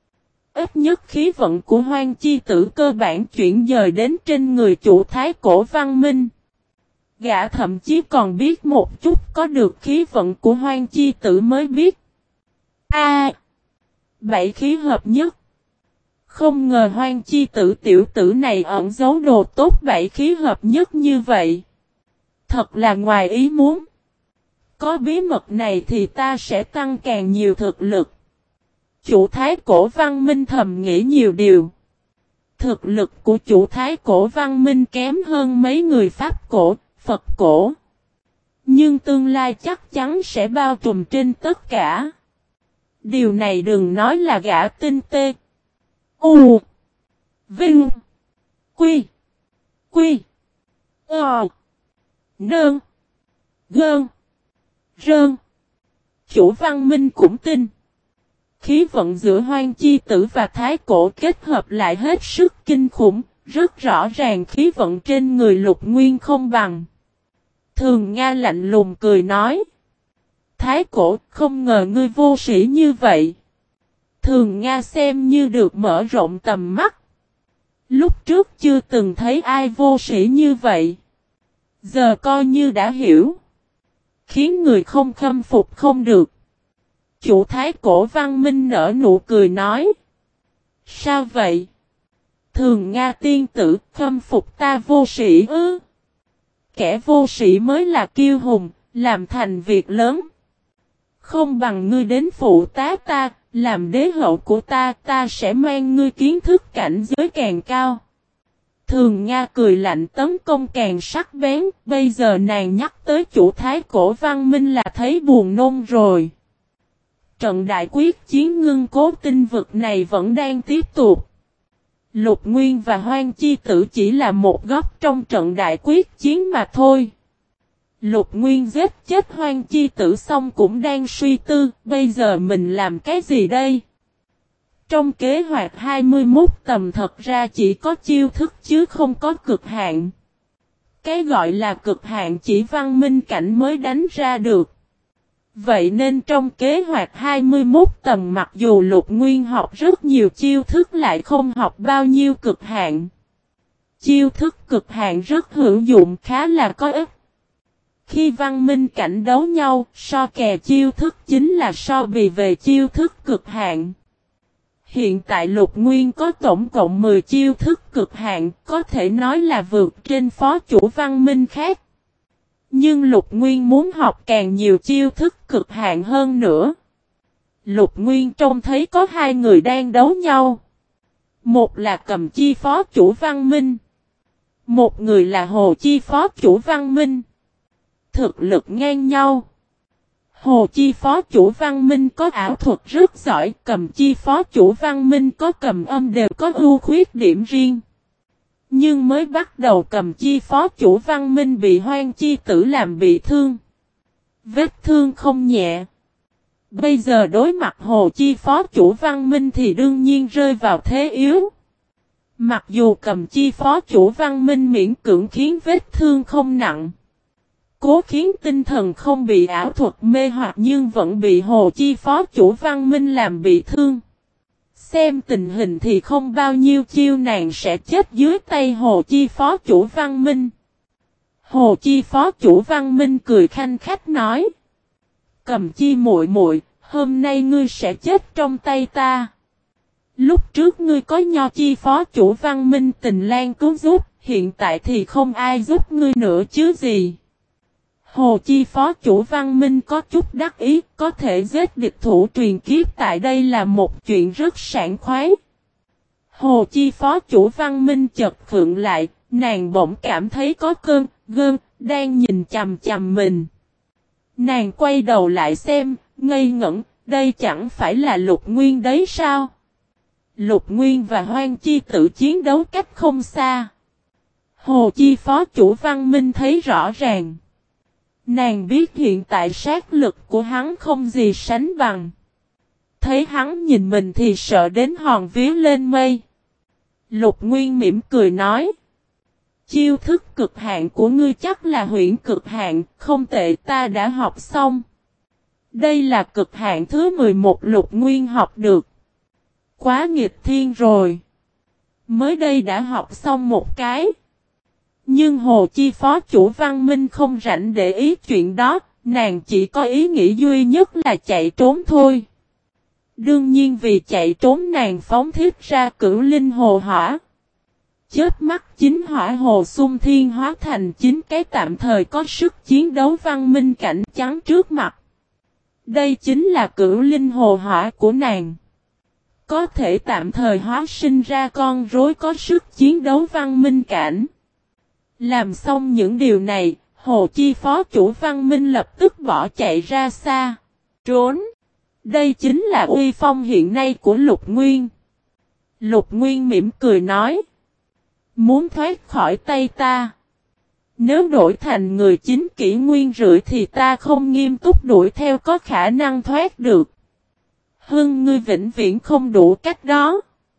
Ít nhất khí vận của Hoang Chi Tử cơ bản chuyển dời đến trên người chủ thái cổ văn minh. Gã thậm chí còn biết một chút có được khí vận của Hoang Chi Tử mới biết. Bảy khí hợp nhất. Không ngờ Hoang Chi Tử tiểu tử này ẩn giấu đồ tốt bảy khí hợp nhất như vậy. Thật là ngoài ý muốn. Có bí mật này thì ta sẽ tăng càng nhiều thực lực. Chủ thái cổ văn minh thầm nghĩ nhiều điều. Thực lực của chủ thái cổ văn minh kém hơn mấy người Pháp cổ, Phật cổ. Nhưng tương lai chắc chắn sẽ bao trùm trên tất cả. Điều này đừng nói là gã tinh tê. Vinh. Quy. Nơn. Gơn. Rơn. Chủ văn minh cũng tin. Khí vận giữa Hoang Chi Tử và Thái Cổ kết hợp lại hết sức kinh khủng, rất rõ ràng khí vận trên người Lục Nguyên không bằng. Thường Nga lạnh lùng cười nói. Thái Cổ, không ngờ ngươi vô sĩ như vậy. Thường Nga xem như được mở rộng tầm mắt. Lúc trước chưa từng thấy ai vô sĩ như vậy. Giờ coi như đã hiểu. Khiến người không khâm phục không được. Chủ thái cổ văn minh nở nụ cười nói. Sao vậy? Thường Nga tiên tử khâm phục ta vô sĩ ư? Kẻ vô sĩ mới là kiêu hùng, làm thành việc lớn. Không bằng ngươi đến phụ tá ta, làm đế hậu của ta, ta sẽ mang ngươi kiến thức cảnh giới càng cao. Thường Nga cười lạnh tấn công càng sắc bén, bây giờ nàng nhắc tới chủ thái cổ văn minh là thấy buồn nôn rồi. trận đại quyết chiến ngưng cố tinh vực này vẫn đang tiếp tục. Lục Nguyên và Hoang Chi Tử chỉ là một góc trong trận đại quyết chiến mà thôi. Lục Nguyên giết chết Hoang Chi Tử xong cũng đang suy tư, bây giờ mình làm cái gì đây? Trong kế hoạch 21 tầm thật ra chỉ có chiêu thức chứ không có cực hạn. Cái gọi là cực hạn chỉ văn minh cảnh mới đánh ra được. Vậy nên trong kế hoạch 21 tầng mặc dù Lục Nguyên học rất nhiều chiêu thức lại không học bao nhiêu cực hạn. Chiêu thức cực hạn rất hữu dụng khá là có ích. Khi văn minh cảnh đấu nhau, so kè chiêu thức chính là so bì về chiêu thức cực hạn. Hiện tại Lục Nguyên có tổng cộng 10 chiêu thức cực hạn, có thể nói là vượt trên phó chủ văn minh khác. Nhưng Lục Nguyên muốn học càng nhiều chiêu thức cực hạn hơn nữa. Lục Nguyên trông thấy có hai người đang đấu nhau. Một là Cầm Chi phó chủ văn minh. Một người là Hồ Chi phó chủ văn minh. Thực lực ngang nhau. Hồ Chi phó chủ văn minh có ảo thuật rất giỏi, Cầm Chi phó chủ văn minh có cầm âm đều có ưu khuyết điểm riêng. Nhưng mới bắt đầu Cầm Chi phó chủ văn minh bị Hoang Chi Tử làm bị thương. Vết thương không nhẹ. Bây giờ đối mặt Hồ Chi phó chủ văn minh thì đương nhiên rơi vào thế yếu. Mặc dù Cầm Chi phó chủ văn minh miễn cưỡng khiến vết thương không nặng. Cố khiến tinh thần không bị ảo thuật mê hoặc nhưng vẫn bị Hồ Chi phó chủ văn minh làm bị thương. Xem tình hình thì không bao nhiêu chiêu nàng sẽ chết dưới tay Hồ Chi phó chủ văn minh. Hồ Chi phó chủ văn minh cười khanh khách nói. Cầm Chi muội muội, hôm nay ngươi sẽ chết trong tay ta. Lúc trước ngươi có Nho Chi phó chủ văn minh tình lang cứu giúp, hiện tại thì không ai giúp ngươi nữa chứ gì. Hồ Chi phó chủ văn minh có chút đắc ý, có thể giết địch thủ truyền kiếp tại đây là một chuyện rất sảng khoái. Hồ Chi phó chủ văn minh chợt khựng lại, nàng bỗng cảm thấy có cơn, gơn, đang nhìn chằm chằm mình. Nàng quay đầu lại xem, ngây ngẩn, đây chẳng phải là Lục Nguyên đấy sao? Lục Nguyên và Hoang Chi Tử chiến đấu cách không xa. Hồ Chi phó chủ văn minh thấy rõ ràng. Nàng biết hiện tại sát lực của hắn không gì sánh bằng. Thấy hắn nhìn mình thì sợ đến hòn vía lên mây. Lục Nguyên mỉm cười nói. Chiêu thức cực hạn của ngươi chắc là huyễn cực hạn, không tệ ta đã học xong. Đây là cực hạn thứ 11 Lục Nguyên học được. Quá nghịch thiên rồi. Mới đây đã học xong một cái. Nhưng Hồ Chi phó chủ văn minh không rảnh để ý chuyện đó, nàng chỉ có ý nghĩ duy nhất là chạy trốn thôi. Đương nhiên vì chạy trốn nàng phóng thiết ra cửu linh hồ hỏa. Chớp mắt chính hỏa hồ xung thiên hóa thành 9 cái tạm thời có sức chiến đấu văn minh cảnh trắng trước mặt. Đây chính là cửu linh hồ hỏa của nàng. Có thể tạm thời hóa sinh ra con rối có sức chiến đấu văn minh cảnh. Làm xong những điều này, Hồ Chi phó chủ văn minh lập tức bỏ chạy ra xa. Trốn! Đây chính là uy phong hiện nay của Lục Nguyên. Lục Nguyên mỉm cười nói. Muốn thoát khỏi tay ta. Nếu đổi thành người chính kỷ nguyên rưỡi thì ta không nghiêm túc đuổi theo có khả năng thoát được. Hưng ngươi vĩnh viễn không đủ cách đó.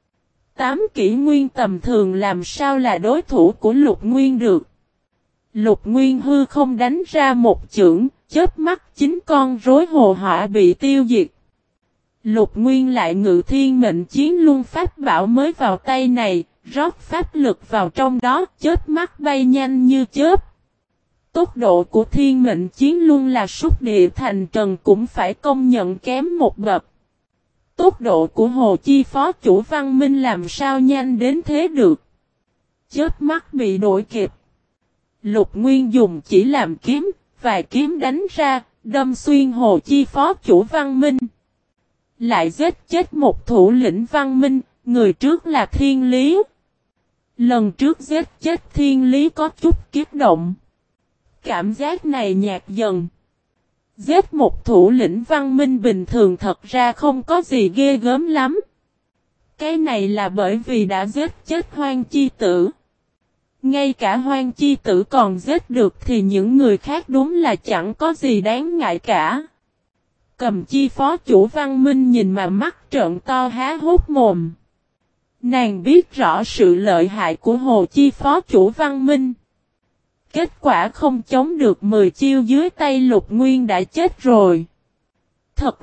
8 kỷ nguyên tầm thường làm sao là đối thủ của Lục Nguyên được. Lục Nguyên hư không đánh ra một chưởng, chớp mắt 9 con rối hồ hỏa bị tiêu diệt. Lục Nguyên lại ngự thiên mệnh chiến luân pháp bảo mới vào tay này, rót pháp lực vào trong đó, chớp mắt bay nhanh như chớp. Tốc độ của thiên mệnh chiến luân là súc địa thành trần cũng phải công nhận kém một bậc. Tốc độ của Hồ Chi phó chủ văn minh làm sao nhanh đến thế được. Chớp mắt bị đuổi kịp. Lục Nguyên dùng chỉ làm kiếm, vài kiếm đánh ra, đâm xuyên Hồ Chi phó chủ văn minh. Lại giết chết một thủ lĩnh văn minh, người trước là Thiên Lý. Lần trước giết chết Thiên Lý có chút kiếp động. Cảm giác này nhạt dần. Giết một thủ lĩnh văn minh bình thường thật ra không có gì ghê gớm lắm. Cái này là bởi vì đã giết chết Hoang Chi Tử. Ngay cả Hoang Chi Tử còn giết được thì những người khác đúng là chẳng có gì đáng ngại cả. Cầm Chi phó chủ văn minh nhìn mà mắt trợn to há hốc mồm. Nàng biết rõ sự lợi hại của Hồ Chi phó chủ văn minh. Kết quả không chống được 10 chiêu dưới tay Lục Nguyên đã chết rồi. Thật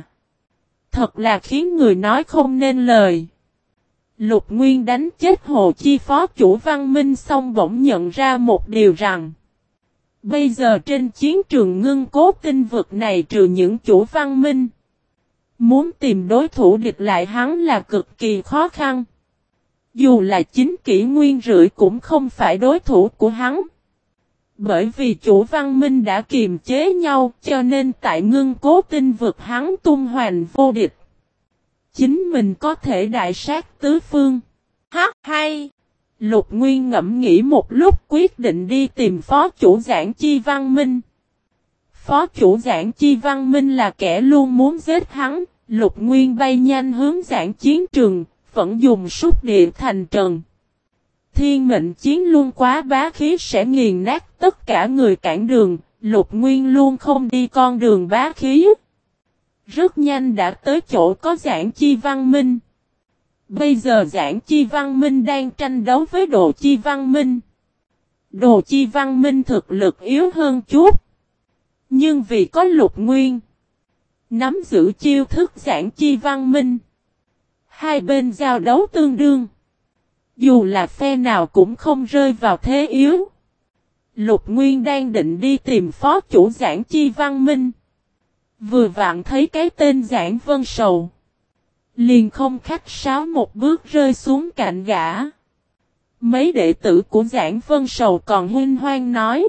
là khiến người nói không nên lời. Lục Nguyên đánh chết Hồ Chi phó chủ văn minh xong bỗng nhận ra một điều rằng. Bây giờ trên chiến trường ngưng cố tinh vực này trừ những chủ văn minh. Muốn tìm đối thủ địch lại hắn là cực kỳ khó khăn. Dù là chính kỷ nguyên rưỡi cũng không phải đối thủ của hắn. Bởi vì chủ văn minh đã kiềm chế nhau cho nên tại ngưng cố tinh vực hắn tung hoành vô địch. Chính mình có thể đại sát tứ phương. Hay! Lục Nguyên ngẫm nghĩ một lúc quyết định đi tìm phó chủ Giảng Chi Văn Minh. Phó chủ Giảng Chi Văn Minh là kẻ luôn muốn giết hắn. Lục Nguyên bay nhanh hướng giảng chiến trường, vẫn dùng súc địa thành trần. Thiên mệnh chiến luôn quá bá khí sẽ nghiền nát tất cả người cản đường, Lục Nguyên luôn không đi con đường bá khí. Rất nhanh đã tới chỗ có Giảng Chi Văn Minh. Bây giờ Giảng Chi Văn Minh đang tranh đấu với Đồ Chi Văn Minh. Đồ Chi Văn Minh thực lực yếu hơn chút. Nhưng vì có Lục Nguyên nắm giữ chiêu thức Giảng Chi Văn Minh. Hai bên giao đấu tương đương. Dù là phe nào cũng không rơi vào thế yếu. Lục Nguyên đang định đi tìm phó chủ Giảng Chi Văn Minh. Vừa vặn thấy cái tên Giảng Vân Sầu. Liền không khách sáo một bước rơi xuống cạnh gã. Mấy đệ tử của Giảng Vân Sầu còn huynh hoang nói.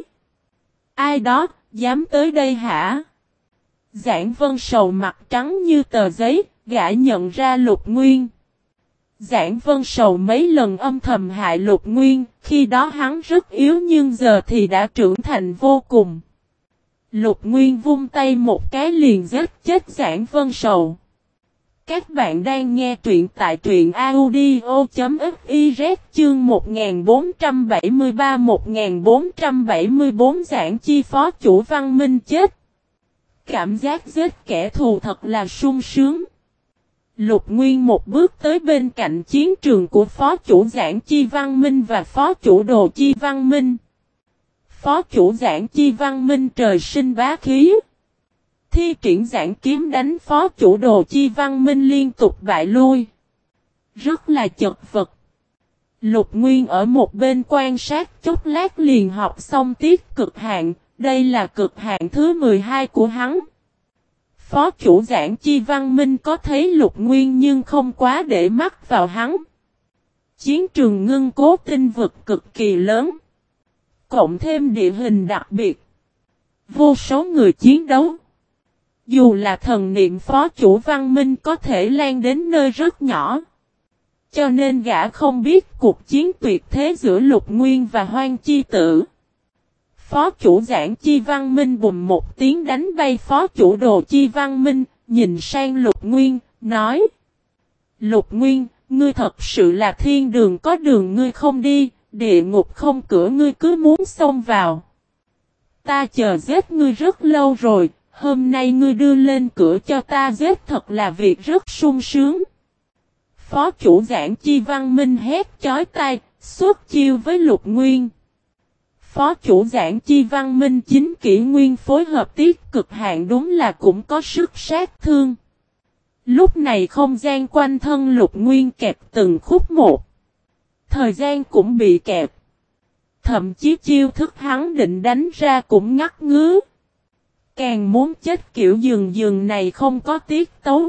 Ai đó, dám tới đây hả? Giảng Vân Sầu mặt trắng như tờ giấy, gã nhận ra Lục Nguyên. Giảng Vân Sầu mấy lần âm thầm hại Lục Nguyên, khi đó hắn rất yếu nhưng giờ thì đã trưởng thành vô cùng. Lục Nguyên vung tay một cái liền giết chết Giảng Vân Sầu. Các bạn đang nghe truyện tại truyện audio.fiz chương 1473-1474 Giảng Chi phó chủ văn minh chết. Cảm giác giết kẻ thù thật là sung sướng. Lục Nguyên một bước tới bên cạnh chiến trường của phó chủ Giảng Chi Văn Minh và phó chủ Đồ Chi Văn Minh. Phó chủ Giảng Chi Văn Minh trời sinh bá khí. Thi triển giảng kiếm đánh phó chủ Đồ Chi Văn Minh liên tục bại lui. Rất là chật vật. Lục Nguyên ở một bên quan sát chốc lát liền học xong tiết cực hạn. Đây là cực hạn thứ 12 của hắn. Phó chủ Giảng Chi Văn Minh có thấy Lục Nguyên nhưng không quá để mắt vào hắn. Chiến trường ngưng cố tinh vực cực kỳ lớn. Cộng thêm địa hình đặc biệt. Vô số người chiến đấu. Dù là thần niệm phó chủ Văn Minh có thể lan đến nơi rất nhỏ. Cho nên gã không biết cuộc chiến tuyệt thế giữa Lục Nguyên và Hoang Chi Tử. Phó chủ Giảng Chi Văn Minh bùm một tiếng đánh bay phó chủ Đồ Chi Văn Minh, nhìn sang Lục Nguyên, nói. Lục Nguyên, ngươi thật sự là thiên đường có đường ngươi không đi, địa ngục không cửa ngươi cứ muốn xông vào. Ta chờ giết ngươi rất lâu rồi, hôm nay ngươi đưa lên cửa cho ta giết thật là việc rất sung sướng. Phó chủ Giảng Chi Văn Minh hét chói tai, xuất chiêu với Lục Nguyên. Phó chủ Giảng Chi Văn Minh chính kỷ nguyên phối hợp tiết cực hạn đúng là cũng có sức sát thương. Lúc này không gian quanh thân Lục Nguyên kẹp từng khúc một. Thời gian cũng bị kẹp. Thậm chí chiêu thức hắn định đánh ra cũng ngắt ngứ. Càng muốn chết kiểu dường này không có tiết tấu.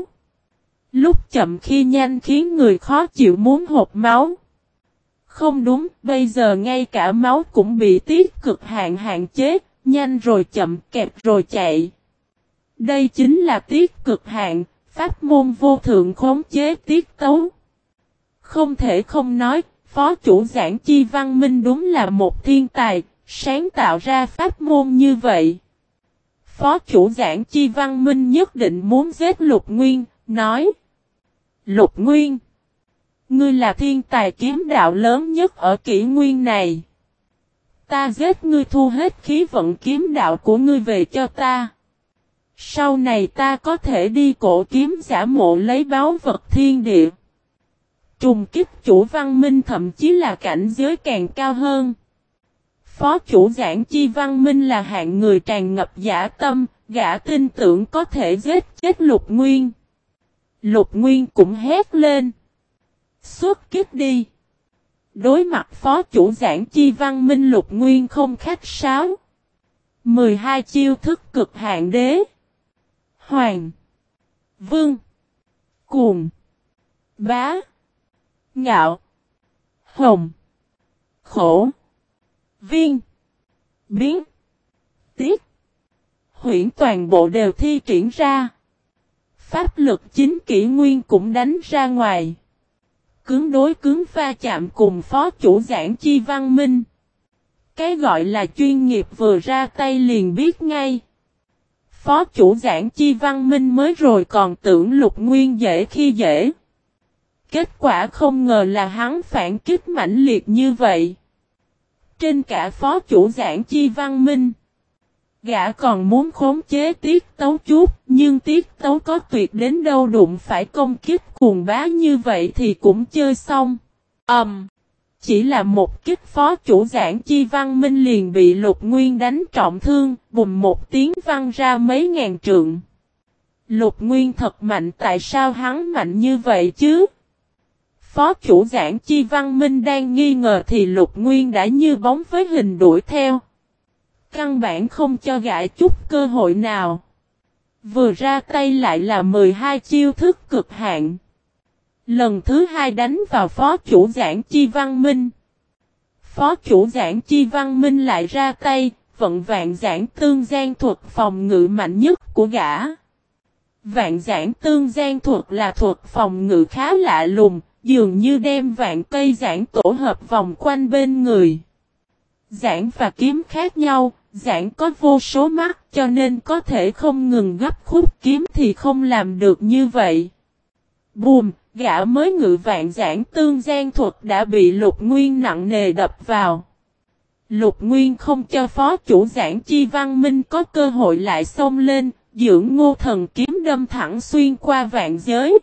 Lúc chậm khi nhanh khiến người khó chịu muốn hộc máu. Không đúng, bây giờ ngay cả máu cũng bị tiết cực hạn hạn chế, nhanh rồi chậm kẹp rồi chạy. Đây chính là tiết cực hạn, pháp môn vô thượng khống chế tiết tấu. Không thể không nói, phó chủ Giảng Chi Văn Minh đúng là một thiên tài, sáng tạo ra pháp môn như vậy. Phó chủ Giảng Chi Văn Minh nhất định muốn giết Lục Nguyên, nói. Lục Nguyên, ngươi là thiên tài kiếm đạo lớn nhất ở kỷ nguyên này. Ta giết ngươi thu hết khí vận kiếm đạo của ngươi về cho ta. Sau này ta có thể đi cổ kiếm giả mộ lấy báu vật thiên địa. Trùng kích chủ Văn Minh thậm chí là cảnh giới càng cao hơn. Phó chủ Giảng Chi Văn Minh là hạng người tràn ngập dã tâm, gã tin tưởng có thể giết chết Lục Nguyên. Lục Nguyên cũng hét lên. Xuất kích đi. Đối mặt phó chủ Giảng Chi Văn Minh, Lục Nguyên không khách sáo. 12 chiêu thức cực hạn đế. Hoàng. Vương. Cuồng. Bá. Ngạo. Hồng. Khổ. Viên. Biến. Tiết. Huyễn toàn bộ đều thi triển ra. Pháp lực chính kỷ nguyên cũng đánh ra ngoài. Cứng đối cứng va chạm cùng phó chủ Giảng Chi Văn Minh. Cái gọi là chuyên nghiệp vừa ra tay liền biết ngay. Phó chủ Giảng Chi Văn Minh mới rồi còn tưởng Lục Nguyên dễ khi dễ. Kết quả không ngờ là hắn phản kích mãnh liệt như vậy. Trên cả phó chủ Giảng Chi Văn Minh, gã còn muốn khống chế tiết tấu chút, nhưng tiết tấu có tuyệt đến đâu đụng phải công kích cuồng bá như vậy thì cũng chơi xong. Chỉ là một kích phó chủ Giảng Chi Văn Minh liền bị Lục Nguyên đánh trọng thương, bùm một tiếng văng ra mấy ngàn trượng. Lục Nguyên thật mạnh, tại sao hắn mạnh như vậy chứ? Phó chủ Giảng Chi Văn Minh đang nghi ngờ thì Lục Nguyên đã như bóng với hình đuổi theo. Căn bản không cho gã chút cơ hội nào. Vừa ra tay lại là 12 chiêu thức cực hạn. Lần thứ hai đánh vào phó chủ Giảng Chi Văn Minh. Phó chủ Giảng Chi Văn Minh lại ra tay, vận vạn giảng tương gian thuật phòng ngự mạnh nhất của gã. Vạn giảng tương gian thuật là thuật phòng ngự khá lạ lùng, dường như đem vạn cây giảng tổ hợp vòng quanh bên người. Giảng và kiếm khác nhau, giảng có vô số mắt cho nên có thể không ngừng gấp khúc kiếm thì không làm được như vậy. Bùm, gã mới ngự vạn giảng tương gian thuật đã bị Lục Nguyên nặng nề đập vào. Lục Nguyên không cho phó chủ Giảng Chi Văn Minh có cơ hội lại xông lên, dưỡng ngô thần kiếm đâm thẳng xuyên qua vạn giới.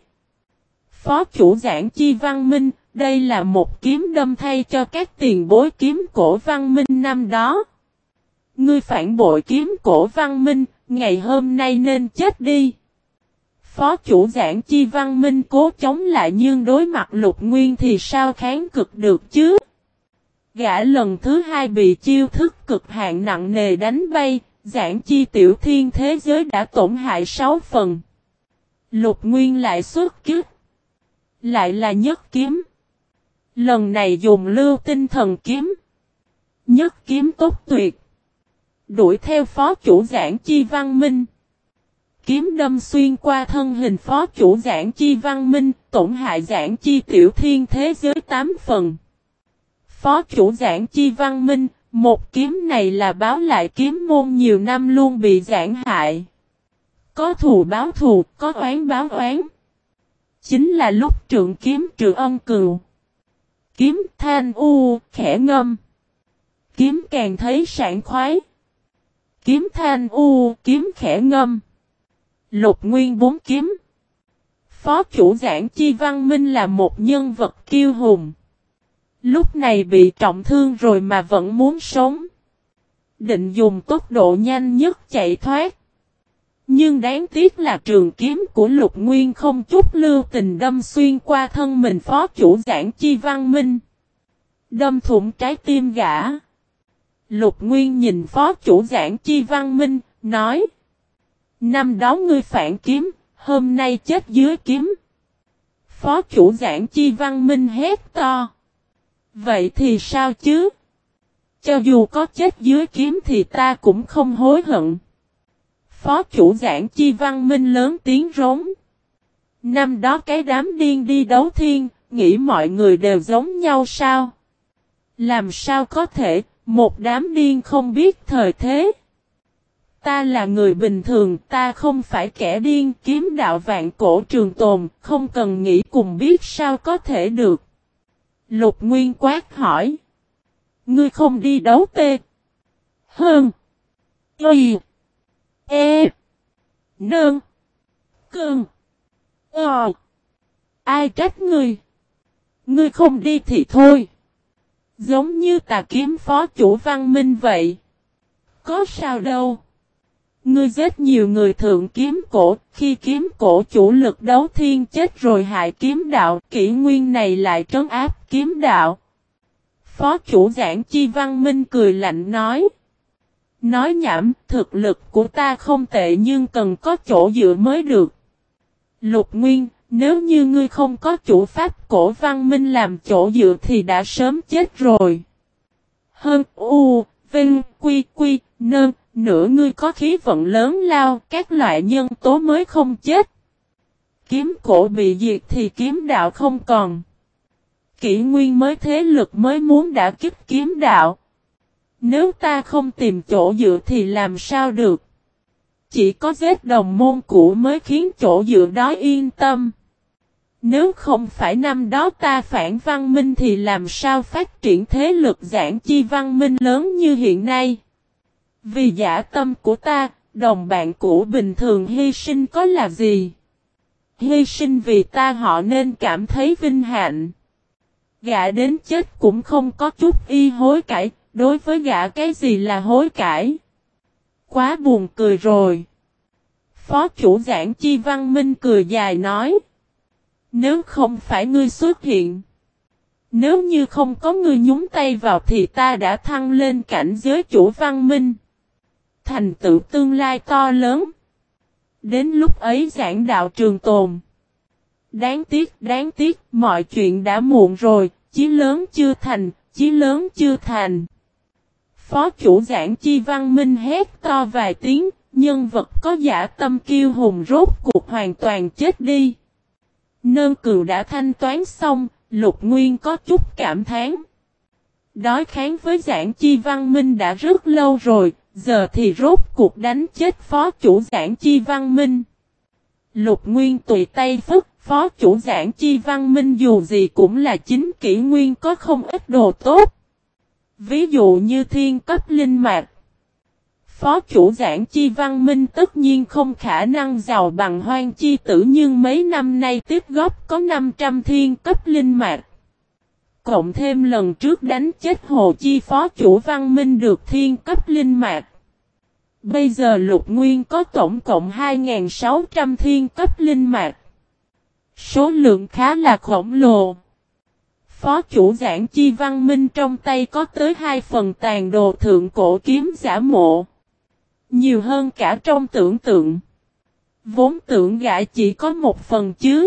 Phó chủ Giảng Chi Văn Minh, đây là một kiếm đâm thay cho các tiền bối kiếm cổ văn minh năm đó. Ngươi phản bội kiếm cổ văn minh, ngày hôm nay nên chết đi. Phó chủ Giảng Chi Văn Minh cố chống lại nhưng đối mặt Lục Nguyên thì sao kháng cực được chứ? Gã lần thứ hai bị chiêu thức cực hạn nặng nề đánh bay, Giảng Chi tiểu thiên thế giới đã tổn hại 6 phần. Lục Nguyên lại xuất kích. Lại là nhất kiếm. Lần này dùng lưu tinh thần kiếm. Nhất kiếm tốt tuyệt. Đuổi theo phó chủ Giảng Chi Văn Minh. Kiếm đâm xuyên qua thân hình phó chủ Giảng Chi Văn Minh, tổn hại Giảng Chi tiểu thiên thế giới 8 phần. Phó chủ Giảng Chi Văn Minh, một kiếm này là báo lại kiếm môn nhiều năm luôn bị giảng hại. Có thù báo thù, có oán báo oán. Chính là lúc trượng kiếm trừ ân cừu. Kiếm thanh u, khẽ ngâm. Kiếm càng thấy sảng khoái. Kiếm thanh u, kiếm khẽ ngâm. Lục Nguyên 4 kiếm. Phó chủ Giảng Chi Văn Minh là một nhân vật kiêu hùng. Lúc này bị trọng thương rồi mà vẫn muốn sống. Định dùng tốc độ nhanh nhất chạy thoát. Nhưng đáng tiếc là trường kiếm của Lục Nguyên không chút lưu tình đâm xuyên qua thân mình phó chủ Giảng Chi Văn Minh. Đâm thủng trái tim gã. Lục Nguyên nhìn phó chủ Giảng Chi Văn Minh, nói. Năm đó ngươi phản kiếm, hôm nay chết dưới kiếm. Phó chủ Giảng Chi Văn Minh hét to. Vậy thì sao chứ? Cho dù có chết dưới kiếm thì ta cũng không hối hận. Phó chủ Giảng Chi Văn Minh lớn tiếng rống. Năm đó cái đám điên đi đấu thiên, nghĩ mọi người đều giống nhau sao? Làm sao có thể, một đám điên không biết thời thế. Ta là người bình thường, ta không phải kẻ điên, kiếm đạo vạn cổ trường tồn, không cần nghĩ cùng biết sao có thể được. Lục Nguyên quát hỏi. Ngươi không đi đấu tê. Hơn. Y. E. Nương. Cương. Ờ. Ai trách ngươi? Ngươi không đi thì thôi. Giống như Tà Kiếm phó chủ Văn Minh vậy. Có sao đâu. Ngươi giết nhiều người thượng kiếm cổ, khi kiếm cổ chủ lực đấu thiên chết rồi hại kiếm đạo, kỷ nguyên này lại trấn áp kiếm đạo. Phó chủ Giảng Chi Văn Minh cười lạnh nói. Nói nhảm, thực lực của ta không tệ nhưng cần có chỗ dựa mới được. Lục Nguyên, nếu như ngươi không có chủ pháp cổ Văn Minh làm chỗ dựa thì đã sớm chết rồi. Hơn u, vinh, quy, nơn. Nữa ngươi có khí vận lớn lao, các loại nhân tố mới không chết. Kiếm cổ bị diệt thì kiếm đạo không còn. Kỷ nguyên mới thế lực mới muốn đả kích kiếm đạo. Nếu ta không tìm chỗ dựa thì làm sao được. Chỉ có giết đồng môn cũ mới khiến chỗ dựa đó yên tâm. Nếu không phải năm đó ta phản Văn Minh thì làm sao phát triển thế lực Giảng Chi Văn Minh lớn như hiện nay. Vì giả tâm của ta, đồng bạn cũ bình thường hy sinh có là gì? Hy sinh vì ta họ nên cảm thấy vinh hạnh. Gã đến chết cũng không có chút y hối cải, đối với gã cái gì là hối cải? Quá buồn cười rồi. Phó chủ Giảng Chi Văn Minh cười dài nói. Nếu không phải ngươi xuất hiện. Nếu như không có ngươi nhúng tay vào thì ta đã thăng lên cảnh giới chủ Văn Minh. Thành tựu tương lai to lớn. Đến lúc ấy giảng đạo trường tồn. Đáng tiếc, mọi chuyện đã muộn rồi, chí lớn chưa thành. Phó chủ Giảng Chi Văn Minh hét to vài tiếng, nhân vật có giả tâm kiêu hùng rốt cuộc hoàn toàn chết đi. Nơn Cừu đã thanh toán xong, Lục Nguyên có chút cảm thán. Đối kháng với Giảng Chi Văn Minh đã rất lâu rồi, giờ thì rốt cuộc đánh chết phó chủ Giảng Chi Văn Minh. Lục Nguyên tùy tay phức, phó chủ Giảng Chi Văn Minh dù gì cũng là chính kỷ nguyên có không ít đồ tốt. Ví dụ như thiên cấp linh mạch. Phó chủ Giảng Chi Văn Minh tất nhiên không khả năng giàu bằng Hoang Chi Tử nhưng mấy năm nay tiếp góp có 500 thiên cấp linh mạch. Cộng thêm lần trước đánh chết Hồ Chi phó chủ Văn Minh được thiên cấp linh mạch. Bây giờ Lục Nguyên có tổng cộng 2.600 thiên cấp linh mạch. Số lượng khá là khổng lồ. Phó chủ Giảng Chi Văn Minh trong tay có tới 2 phần tàn đồ thượng cổ kiếm giả mộ. Nhiều hơn cả trong tưởng tượng. Vốn tưởng gã chỉ có 1 phần chứ.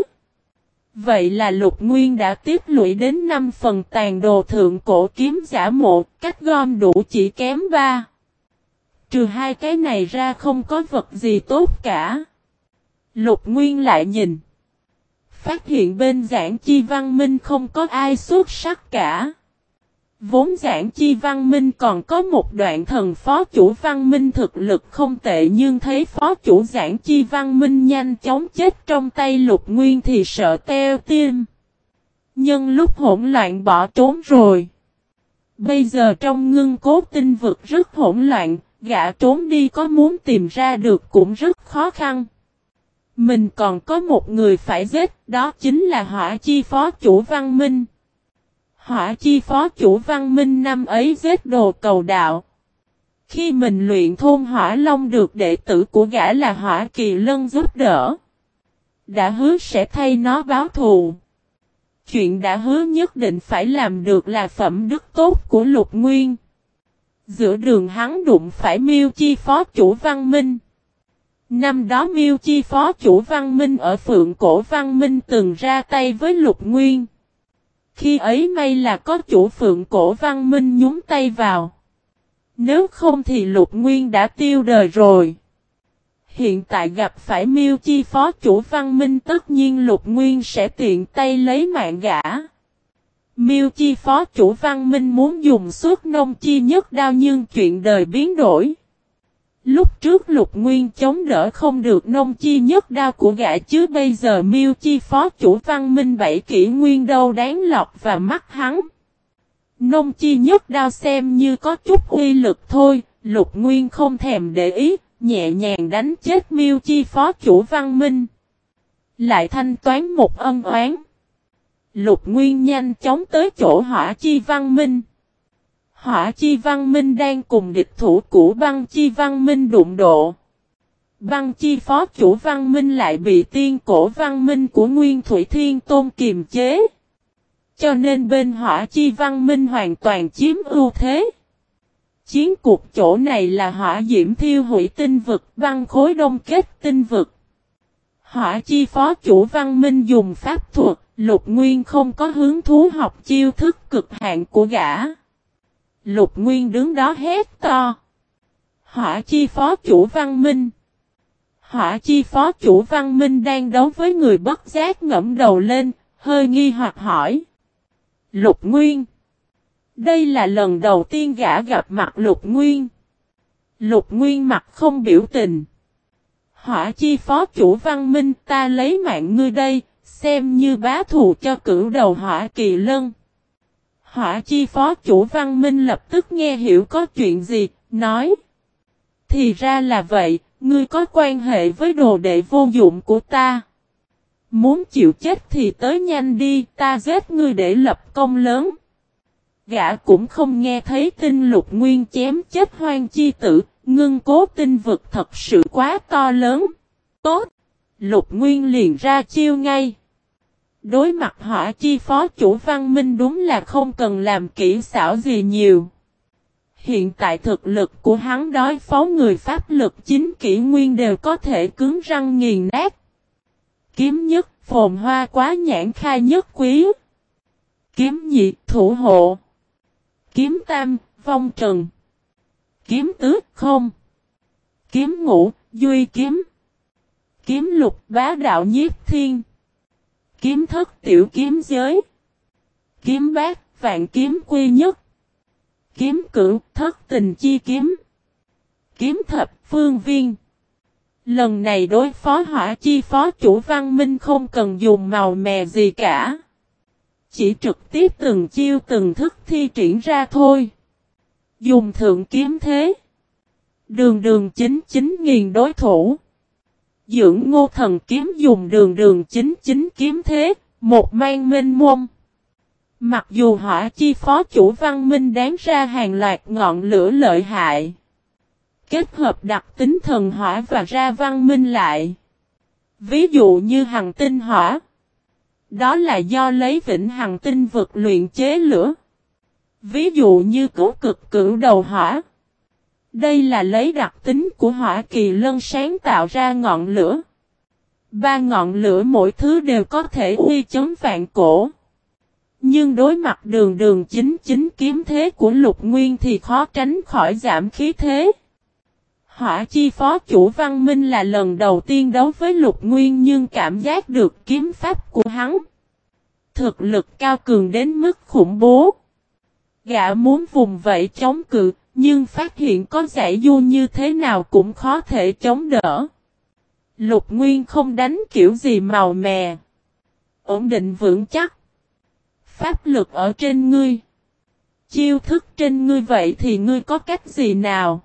Vậy là Lục Nguyên đã tiếp lũy đến 5 phần tàn đồ thượng cổ kiếm giả mộ, cách gom đủ chỉ kém 3. Trừ 2 cái này ra không có vật gì tốt cả. Lục Nguyên lại nhìn. Phát hiện bên Giảng Chi Văn Minh không có ai xuất sắc cả. Vốn Giảng Chi Văn Minh còn có một đoạn thần phó chủ Văn Minh thực lực không tệ nhưng thấy phó chủ Giảng Chi Văn Minh nhanh chóng chết trong tay Lục Nguyên thì sợ teo tim. Nhưng lúc hỗn loạn bỏ trốn rồi. Bây giờ trong ngưng cốt tinh vực rất hỗn loạn, gã trốn đi có muốn tìm ra được cũng rất khó khăn. Mình còn có một người phải giết, đó chính là Hỏa Chi phó chủ Văn Minh. Hỏa Chi phó chủ Văn Minh năm ấy giết đồ cầu đạo. Khi mình luyện thôn Hỏa Long được đệ tử của gã là Hỏa Kỳ Lân giúp đỡ. Đã hứa sẽ thay nó báo thù. Chuyện đã hứa nhất định phải làm được là phẩm đức tốt của Lục Nguyên. Giữa đường hắn đụng phải Miêu Chi phó chủ Văn Minh. Năm đó Miêu Chi phó chủ Văn Minh ở Phượng Cổ Văn Minh từng ra tay với Lục Nguyên. Khi ấy may là có chủ Phượng Cổ Văn Minh nhúng tay vào. Nếu không thì Lục Nguyên đã tiêu đời rồi. Hiện tại gặp phải Miêu Chi phó chủ Văn Minh tất nhiên Lục Nguyên sẽ tiện tay lấy mạng gã. Miêu Chi phó chủ Văn Minh muốn dùng suốt nông chi nhất đao nhưng chuyện đời biến đổi. Lúc trước Lục Nguyên chống đỡ không được nông chi nhất đao của gã chứ bây giờ Miêu Chi phó chủ Văn Minh bảy kỷ nguyên đâu đáng lọt vào mắt hắn. Nông chi nhất đao xem như có chút uy lực thôi, Lục Nguyên không thèm để ý, nhẹ nhàng đánh chết Miêu Chi phó chủ Văn Minh. Lại thanh toán một ân oán. Lục Nguyên nhanh chóng tới chỗ Hỏa Chi Văn Minh. Hỏa Chi Văn Minh đang cùng địch thủ của Băng Chi Văn Minh đụng độ. Băng Chi phó chủ Văn Minh lại bị tiên cổ Văn Minh của Nguyên Thủy Thiên Tôn kiềm chế. Cho nên bên Hỏa Chi Văn Minh hoàn toàn chiếm ưu thế. Chiến cuộc chỗ này là hỏa diễm thiêu hủy tinh vực, băng khối đông kết tinh vực. Hỏa Chi phó chủ Văn Minh dùng pháp thuật, Lục Nguyên không có hứng thú học chiêu thức cực hạn của gã. Lục Nguyên đứng đó hét to. Hỏa Chi phó chủ Văn Minh. Hỏa Chi phó chủ Văn Minh đang đấu với người bất giác ngẫm đầu lên, hơi nghi hoặc hỏi. Lục Nguyên. Đây là lần đầu tiên gã gặp mặt Lục Nguyên. Lục Nguyên mặt không biểu tình. Hỏa Chi phó chủ Văn Minh, ta lấy mạng ngươi đây, xem như bá thù cho cửu đầu Hỏa Kỳ Lân. Hỏa Chi phó chủ Văn Minh lập tức nghe hiểu có chuyện gì, nói. Thì ra là vậy, ngươi có quan hệ với đồ đệ vô dụng của ta. Muốn chịu chết thì tới nhanh đi, ta giết ngươi để lập công lớn. Gã cũng không nghe thấy tin Lục Nguyên chém chết Hoang Chi Tử, ngưng cố tinh vực thật sự quá to lớn. Tốt! Lục Nguyên liền ra chiêu ngay. Đối mặt Hỏa Chi phó chủ Văn Minh đúng là không cần làm kỹ xảo gì nhiều. Hiện tại thực lực của hắn đối phó người pháp lực chính kỷ nguyên đều có thể cứng răng nghiền nát. Kiếm nhất, phồn hoa quá nhãn khai nhất quý. Kiếm nhị, thủ hộ. Kiếm tam, vong trần. Kiếm tứ, không. Kiếm ngũ, duy kiếm. Kiếm lục, bá đạo nhiếp thiên. Kiếm thất, tiểu kiếm giới. Kiếm bát, vạn kiếm quy nhất. Kiếm cửu, thất tình chi kiếm. Kiếm thập, phương viên. Lần này đối phó Hỏa Chi phó chủ Văn Minh không cần dùng màu mè gì cả. Chỉ trực tiếp từng chiêu từng thức thi triển ra thôi. Dùng thượng kiếm thế. Đường đường chính chính nghiền đối thủ. Dưỡng ngô thần kiếm dùng đường đường chính chính kiếm thế, một mang mênh mông. Mặc dù Hỏa Chi phó chủ Văn Minh đáng ra hàng loạt ngọn lửa lợi hại. Kết hợp đặc tính thần hỏa và ra văn minh lại. Ví dụ như hằng tinh hỏa. Đó là do lấy vĩnh hằng tinh vực luyện chế lửa. Ví dụ như cửu cực cửu đầu hỏa. Đây là lấy đặc tính của Hỏa Kỳ Lân sáng tạo ra ngọn lửa. Ba ngọn lửa mỗi thứ đều có thể uy chấn vạn cổ. Nhưng đối mặt đường đường chính chính kiếm thế của Lục Nguyên thì khó tránh khỏi giảm khí thế. Hỏa Chi phó chủ Văn Minh là lần đầu tiên đấu với Lục Nguyên nhưng cảm giác được kiếm pháp của hắn. Thực lực cao cường đến mức khủng bố. Gã muốn vùng vẫy chống cự, nhưng phát hiện có giải du như thế nào cũng khó thể chống đỡ. Lục Nguyên không đánh kiểu gì màu mè. Ổn định vững chắc. Pháp lực ở trên ngươi. Chiêu thức trên ngươi vậy thì ngươi có cách gì nào?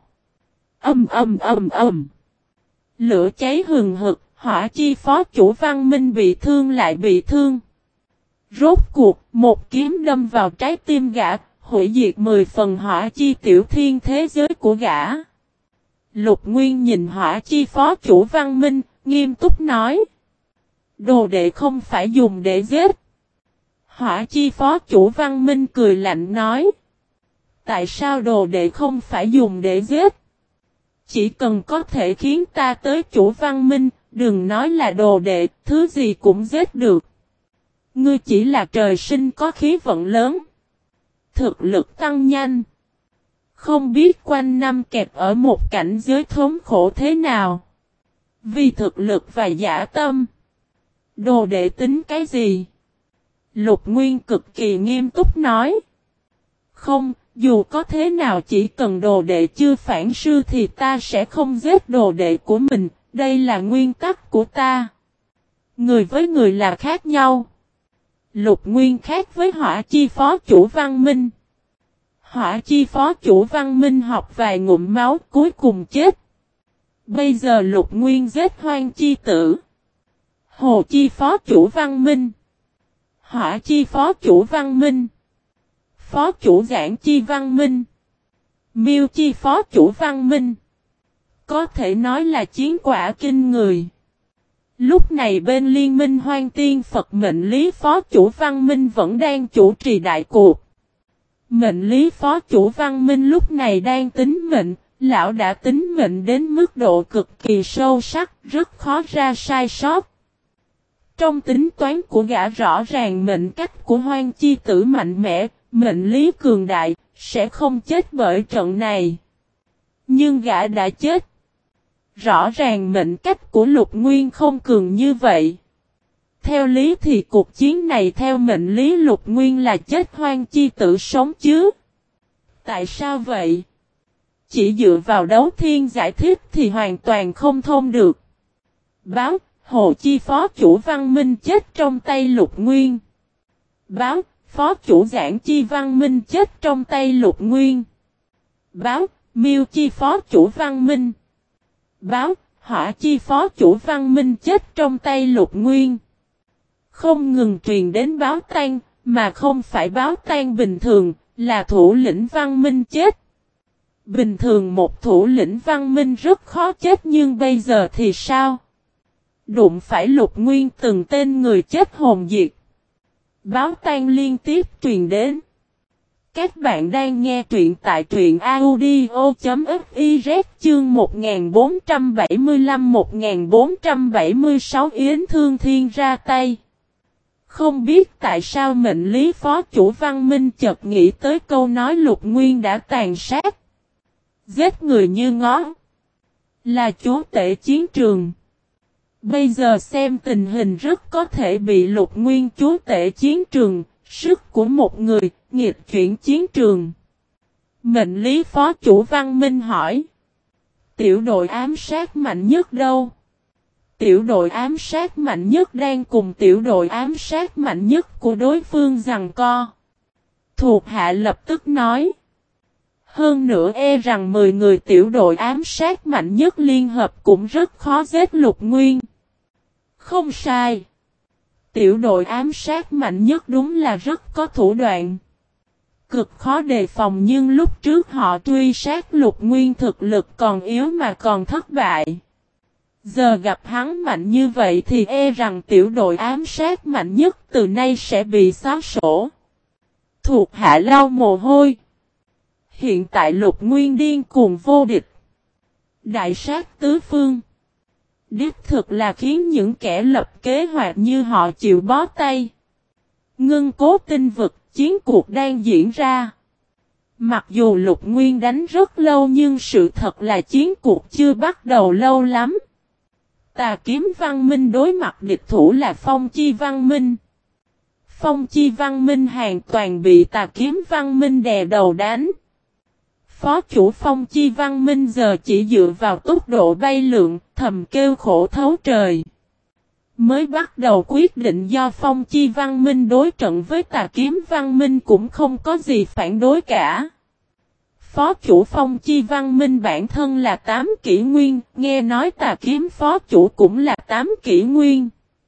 Lửa cháy hừng hực, Hỏa Chi phó chủ Văn Minh bị thương lại bị thương. Rốt cuộc, một kiếm đâm vào trái tim gã, hủy diệt 10 phần Hỏa Chi tiểu thiên thế giới của gã. Lục Nguyên nhìn Hỏa Chi phó chủ Văn Minh, nghiêm túc nói. Đồ đệ không phải dùng để giết. Hỏa Chi phó chủ Văn Minh cười lạnh nói. Tại sao đồ đệ không phải dùng để giết? Chỉ cần có thể khiến ta tới chủ Văn Minh, đừng nói là đồ đệ, thứ gì cũng giết được. Ngươi chỉ là trời sinh có khí vận lớn. Thực lực tăng nhanh. Không biết quanh năm kẹt ở một cảnh giới thống khổ thế nào. Vì thực lực và dã tâm. Đồ đệ tính cái gì? Lục Nguyên cực kỳ nghiêm túc nói. Không, Dù có thế nào chỉ cần đồ đệ chưa phản sư thì ta sẽ không giết đồ đệ của mình, đây là nguyên tắc của ta. Người với người là khác nhau. Lục Nguyên khác với Hỏa Chi phó chủ Văn Minh. Hỏa Chi phó chủ Văn Minh học vài ngụm máu cuối cùng chết. Bây giờ Lục Nguyên giết Hoang Chi Tử. Hồ Chi phó chủ Văn Minh. Hỏa Chi phó chủ Văn Minh. Phó chủ Giảng Chi Văn Minh. Miêu Chi phó chủ Văn Minh. Có thể nói là chiến quả kinh người. Lúc này bên Liên minh Hoang Tiên Phật mệnh lý phó chủ Văn Minh vẫn đang chủ trì đại cuộc. Mệnh lý phó chủ Văn Minh lúc này đang tính mệnh, lão đã tính mệnh đến mức độ cực kỳ sâu sắc, rất khó ra sai sót. Trong tính toán của gã rõ ràng mệnh cách của Hoang Chi Tử mạnh mẽ, mệnh lý cường đại, sẽ không chết bởi trận này. Nhưng gã đã chết. Rõ ràng mệnh cách của Lục Nguyên không cường như vậy. Theo lý thì cuộc chiến này theo mệnh lý Lục Nguyên là chết Hoang Chi Tử sống chứ. Tại sao vậy? Chỉ dựa vào đấu thiên giải thích thì hoàn toàn không thông được. Báo, Hồ Chi phó chủ Văn Minh chết trong tay Lục Nguyên. Báo, phó chủ Giảng Chi Văn Minh chết trong tay Lục Nguyên. Báo, Miêu Chi phó chủ Văn Minh. Báo, Hỏa Chi phó chủ Văn Minh chết trong tay Lục Nguyên. Không ngừng truyền đến báo tang, mà không phải báo tang bình thường, là thủ lĩnh Văn Minh chết. Bình thường một thủ lĩnh Văn Minh rất khó chết nhưng bây giờ thì sao? Đụng phải Lục Nguyên từng tên người chết hồn diệt. Báo tang liên tiếp truyền đến. Các bạn đang nghe truyện tại truyện audio.fiz chương 1475-1476 Yến Thương Thiên ra tay. Không biết tại sao mệnh lý phó chủ Văn Minh chợt nghĩ tới câu nói Lục Nguyên đã tàn sát. Giết người như ngó. Là chúa tể chiến trường. Bây giờ xem tình hình rất có thể bị Lục Nguyên chúa tể chiến trường, sức của một người, nghịch chuyển chiến trường. Mệnh lý phó chủ Văn Minh hỏi. Tiểu đội ám sát mạnh nhất đâu? Tiểu đội ám sát mạnh nhất đang cùng tiểu đội ám sát mạnh nhất của đối phương giằng co. Thuộc hạ lập tức nói. Hơn nữa e rằng 10 người tiểu đội ám sát mạnh nhất liên hợp cũng rất khó giết Lục Nguyên. Không sai. Tiểu đội ám sát mạnh nhất đúng là rất có thủ đoạn. Cực khó đề phòng nhưng lúc trước họ truy sát Lục Nguyên thực lực còn yếu mà còn thất bại. Giờ gặp hắn mạnh như vậy thì e rằng tiểu đội ám sát mạnh nhất từ nay sẽ bị xóa sổ. Thuộc hạ lau mồ hôi. Hiện tại Lục Nguyên điên cuồng vô địch. Đại sát tứ phương. Đích thực là khiến những kẻ lập kế hoạch như họ chịu bó tay. Ngưng cố tinh vực, chiến cuộc đang diễn ra. Mặc dù Lục Nguyên đánh rất lâu nhưng sự thật là chiến cuộc chưa bắt đầu lâu lắm. Tà kiếm Văn Minh đối mặt địch thủ là Phong Chi Văn Minh. Phong Chi Văn Minh hoàn toàn bị Tà kiếm Văn Minh đè đầu đánh. Phó chủ Phong Chi Văn Minh giờ chỉ dựa vào tốc độ bay lượn, thầm kêu khổ thấu trời. Mới bắt đầu quyết định do Phong Chi Văn Minh đối trận với Tà kiếm Văn Minh cũng không có gì phản đối cả. Phó chủ Phong Chi Văn Minh bản thân là 8 kỷ nguyên, nghe nói Tà kiếm phó chủ cũng là 8 kỷ nguyên.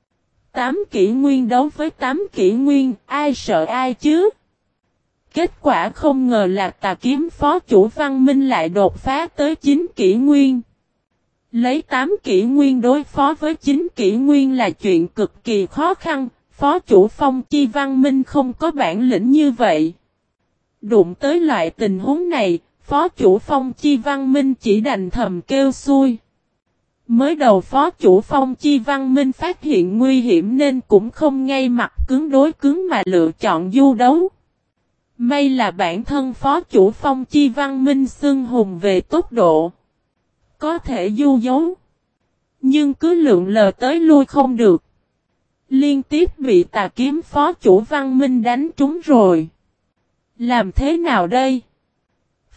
8 kỷ nguyên đấu với 8 kỷ nguyên, ai sợ ai chứ? Kết quả không ngờ là Tà kiếm phó chủ Văn Minh lại đột phá tới 9 kỷ nguyên. Lấy 8 kỷ nguyên đối phó với 9 kỷ nguyên là chuyện cực kỳ khó khăn, phó chủ Phong Chi Văn Minh không có bản lĩnh như vậy. Đụng tới loại tình huống này, phó chủ Phong Chi Văn Minh chỉ đành thầm kêu xui. Mới đầu phó chủ Phong Chi Văn Minh phát hiện nguy hiểm nên cũng không ngay mặt cứng đối cứng mà lựa chọn du đấu. May là bản thân phó chủ Phong Chi Văn Minh xưng hùng về tốc độ. Có thể du dấu. Nhưng cứ lượn lờ tới lui không được. Liên tiếp bị Tà kiếm phó chủ Văn Minh đánh trúng rồi. Làm thế nào đây?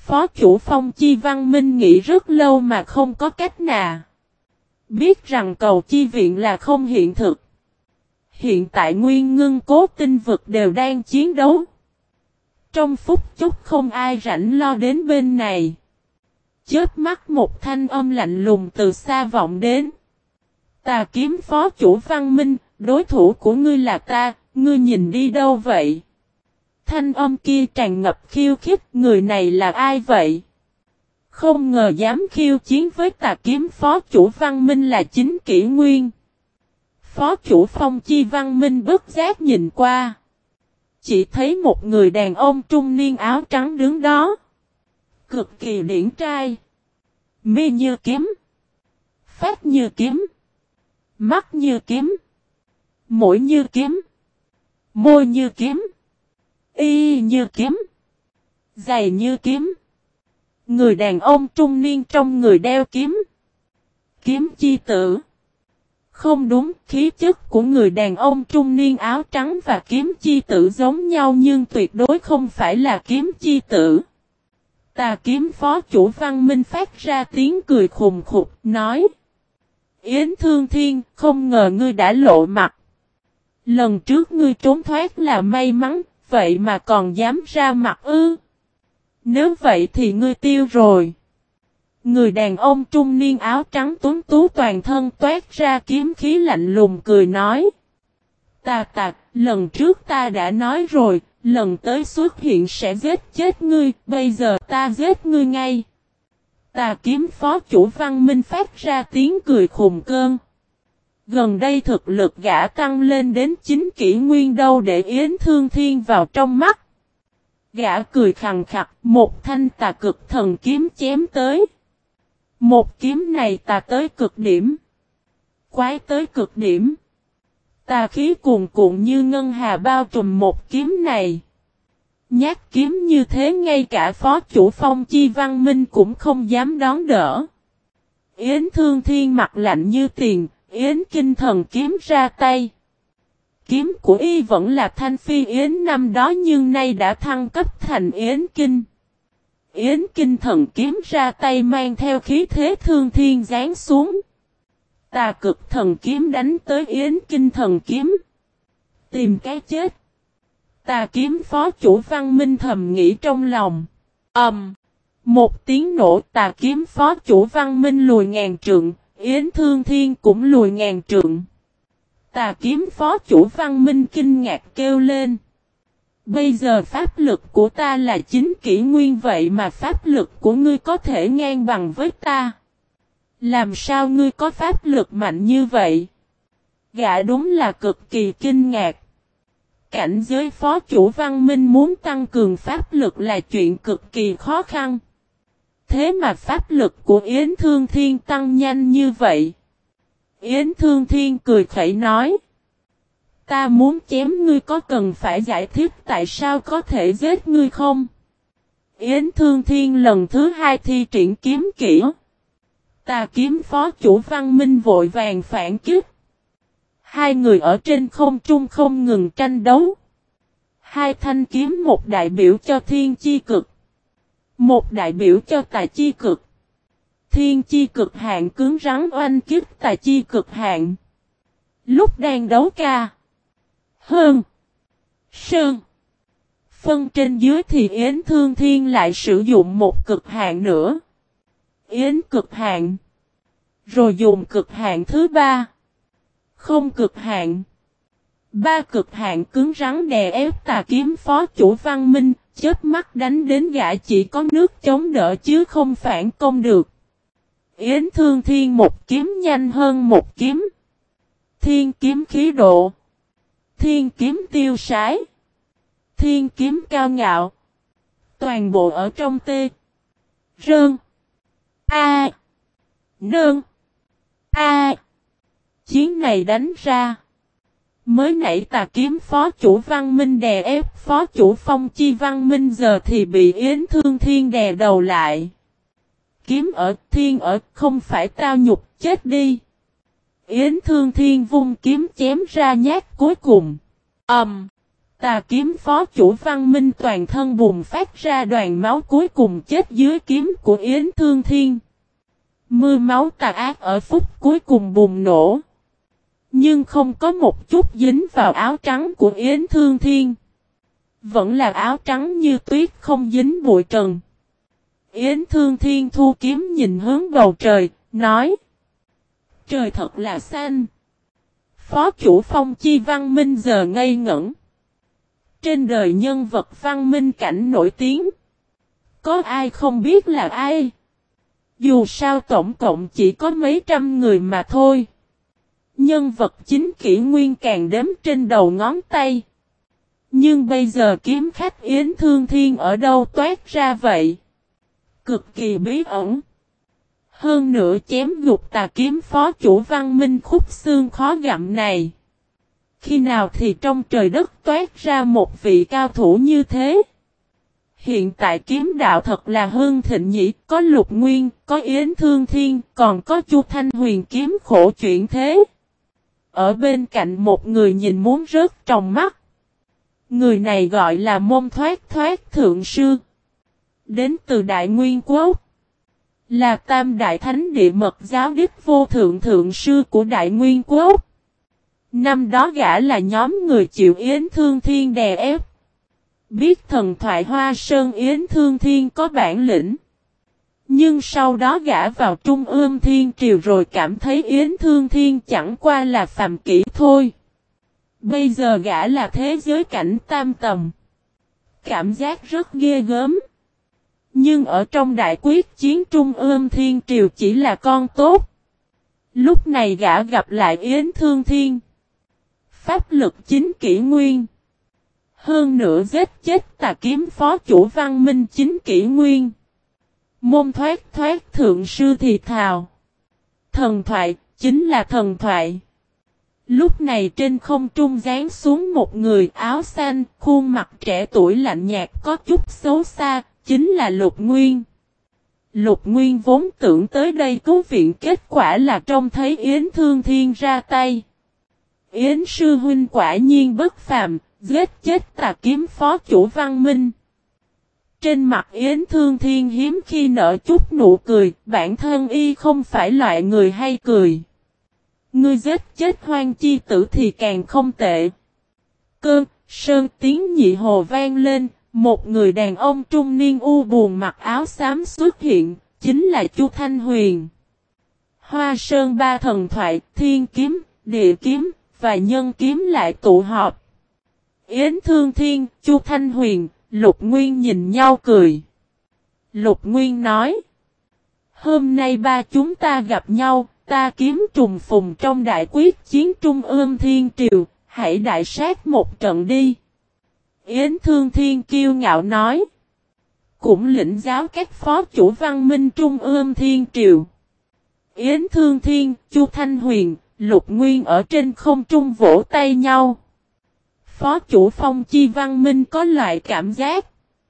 Phó chủ Phong Chi Văn Minh nghĩ rất lâu mà không có cách nào. Biết rằng cầu chi viện là không hiện thực. Hiện tại Nguyên Ngưng Cố Tinh Vực đều đang chiến đấu. Trong phút chốc không ai rảnh lo đến bên này. Chớp mắt một thanh âm lạnh lùng từ xa vọng đến. Tà kiếm phó chủ Văn Minh, đối thủ của ngươi là ta, ngươi nhìn đi đâu vậy? Thanh âm kia tràn ngập khiêu khích, người này là ai vậy? Không ngờ dám khiêu chiến với tà kiếm phó chủ Văn Minh là chính Kỷ Nguyên. Phó chủ Phong Chi Văn Minh bất giác nhìn qua. Chỉ thấy một người đàn ông trung niên áo trắng đứng đó. Cực kỳ điển trai. Mi như kiếm. Phát như kiếm. Mắt như kiếm. Mũi như kiếm. Môi như kiếm. Y như kiếm. Giày như kiếm. Người đàn ông trung niên trong người đeo kiếm. Kiếm chi tử. Không đúng, khí chất của người đàn ông trung niên áo trắng và kiếm chi tử giống nhau nhưng tuyệt đối không phải là kiếm chi tử. Tà kiếm phó chủ Văn Minh phát ra tiếng cười khùng khục, nói. Yến Thương Thiên, không ngờ ngươi đã lộ mặt. Lần trước ngươi trốn thoát là may mắn, vậy mà còn dám ra mặt ư. Nếu vậy thì ngươi tiêu rồi. Người đàn ông trung niên áo trắng tuấn tú toàn thân toát ra kiếm khí lạnh lùng cười nói. Ta, lần trước ta đã nói rồi, lần tới xuất hiện sẽ giết chết ngươi, bây giờ ta giết ngươi ngay. Tà kiếm phó chủ Văn Minh phát ra tiếng cười khùng cơn. Gần đây thực lực gã tăng lên đến chính Kỷ Nguyên đâu để Yến Thương Thiên vào trong mắt. Gã cười khằng khặc, một thanh tà cực thần kiếm chém tới. Một kiếm này tà tới cực điểm. Quái tới cực điểm. Tà khí cuồn cuộn như ngân hà bao trùm một kiếm này. Nhát kiếm như thế ngay cả phó chủ Phong Chi Văn Minh cũng không dám đón đỡ. Yến Thương Thiên mặt lạnh như tiền, Yến Kinh thần kiếm ra tay. Kiếm của y vẫn là thanh phi Yến năm đó nhưng nay đã thăng cấp thành Yến Kinh. Yến Kinh thần kiếm ra tay mang theo khí thế thương thiên giáng xuống. Tà cực thần kiếm đánh tới Yến Kinh thần kiếm. Tìm cái chết. Tà kiếm phó chủ Văn Minh thầm nghĩ trong lòng. Một tiếng nổ tà kiếm phó chủ Văn Minh lùi ngàn trượng, Yến Thương Thiên cũng lùi ngàn trượng. Tà kiếm phó chủ Văn Minh kinh ngạc kêu lên. Bây giờ pháp lực của ta là chính Kỷ Nguyên vậy mà pháp lực của ngươi có thể ngang bằng với ta. Làm sao ngươi có pháp lực mạnh như vậy? Gã đúng là cực kỳ kinh ngạc. Cảnh giới phó chủ Văn Minh muốn tăng cường pháp lực là chuyện cực kỳ khó khăn. Thế mà pháp lực của Yến Thương Thiên tăng nhanh như vậy. Yến Thương Thiên cười khẩy nói. Ta muốn chém ngươi có cần phải giải thích tại sao có thể giết ngươi không? Yến Thương Thiên lần thứ hai thi triển kiếm kỹ. Tà kiếm phó chủ Văn Minh vội vàng phản kích. Hai người ở trên không trung không ngừng tranh đấu. Hai thanh kiếm một đại biểu cho thiên chi cực. Một đại biểu cho tà chi cực. Thiên chi cực hạn cứng rắn oanh kích tà chi cực hạn. Lúc đang đấu ca. Hơn. Sơn. Phân trên dưới thì Yến Thương Thiên lại sử dụng một cực hạn nữa. Yến cực hạn. Rồi dùng cực hạn thứ ba. Không cực hạn. Ba cực hạn cứng rắn đè ép tà kiếm phó chủ Văn Minh, chớp mắt đánh đến gã chỉ có nước chống đỡ chứ không phản công được. Yến Thương Thiên một kiếm nhanh hơn một kiếm. Thiên kiếm khí độ. Thiên kiếm tiêu sái. Thiên kiếm cao ngạo. Toàn bộ ở trong tê. Rơn. A. Nơn. A. Chiến này đánh ra. Mới nãy tà kiếm phó chủ Văn Minh đè ép phó chủ Phong Chi Văn Minh giờ thì bị Yến Thương Thiên đè đầu lại. Kiếm ở thiên ở không phải tao nhục chết đi. Yến Thương Thiên vung kiếm chém ra nhát cuối cùng. Tà kiếm phó chủ Văn Minh toàn thân bùng phát ra đoàn máu cuối cùng chết dưới kiếm của Yến Thương Thiên. Mưa máu tà ác ở phút cuối cùng bùng nổ. Nhưng không có một chút dính vào áo trắng của Yến Thương Thiên. Vẫn là áo trắng như tuyết không dính bụi trần. Yến Thương Thiên thu kiếm nhìn hướng bầu trời, nói: trời thật là xanh. Phó chủ Phong Chi Văn Minh giờ ngây ngẩn. Trên đời nhân vật văn minh cảnh nổi tiếng, có ai không biết là ai? Dù sao tổng cộng chỉ có mấy trăm người mà thôi. Nhân vật chính kỷ nguyên càng đếm trên đầu ngón tay. Nhưng bây giờ kiếm khách Yến Thương Thiên ở đâu toát ra vậy? Cực kỳ bí ẩn. Hơn nữa chém gục tà kiếm phó chủ Văn Minh khúc xương khó gặm này. Khi nào thì trong trời đất toát ra một vị cao thủ như thế? Hiện tại kiếm đạo thật là hưng thịnh nhỉ, có Lục Nguyên, có Yến Thương Thiên, còn có Chu Thanh Huyền kiếm khổ chuyển thế. Ở bên cạnh một người nhìn muốn rớt trong mắt. Người này gọi là Môn Thoát Thoát Thượng Sư. Đến từ Đại Nguyên Quốc. Là Tam Đại Thánh Địa Mật Giáo Đích Vô Thượng Thượng Sư của Đại Nguyên Quốc. Năm đó gã là nhóm người chịu Yến Thương Thiên đè ép. Biết thần thoại Hoa Sơn Yến Thương Thiên có bản lĩnh. Nhưng sau đó gã vào Trung Ương Thiên Triều rồi cảm thấy Yến Thương Thiên chẳng qua là phàm kỹ thôi. Bây giờ gã là thế giới cảnh tam tầm. Cảm giác rất ghê gớm. Nhưng ở trong đại quyết chiến Trung Ương Thiên Triều chỉ là con tốt. Lúc này gã gặp lại Yến Thương Thiên. Pháp lực chính kỷ nguyên. Hơn nữa giết chết tà kiếm phó chủ Văn Minh chính kỷ nguyên. Môn Thoát Thoát Thượng Sư thì thào. Thần thoại, chính là thần thoại. Lúc này trên không trung giáng xuống một người áo xanh, khuôn mặt trẻ tuổi lạnh nhạt có chút xấu xa, chính là Lục Nguyên. Lục Nguyên vốn tưởng tới đây cứu viện, kết quả là trông thấy Yến Thương Thiên ra tay. Yến sư huynh quả nhiên bất phàm, giết chết tà kiếm phó chủ Văn Minh. Trên mặt Yến Thương Thiên hiếm khi nở chút nụ cười, bản thân y không phải loại người hay cười. Ngươi giết chết Hoang Chi Tử thì càng không tệ. Cơ, sơn tiếng nhị hồ vang lên, một người đàn ông trung niên u buồn mặc áo xám xuất hiện, chính là Chu Thanh Huyền. Hoa Sơn ba thần thoại, thiên kiếm, địa kiếm, và nhân kiếm lại tụ họp. Yến Thương Thiên, Chu Thanh Huyền, Lục Nguyên nhìn nhau cười. Lục Nguyên nói: hôm nay ba chúng ta gặp nhau, ta kiếm trùng phùng trong đại quyết chiến Trung Ương Thiên Triều, hãy đại sát một trận đi. Yến Thương Thiên kiêu ngạo nói: cũng lĩnh giáo các phó chủ Văn Minh Trung Ương Thiên Triều. Yến Thương Thiên, Chu Thanh Huyền, Lục Nguyên ở trên không trung vỗ tay nhau. Phó chủ Phong Chi Văn Minh có loại cảm giác.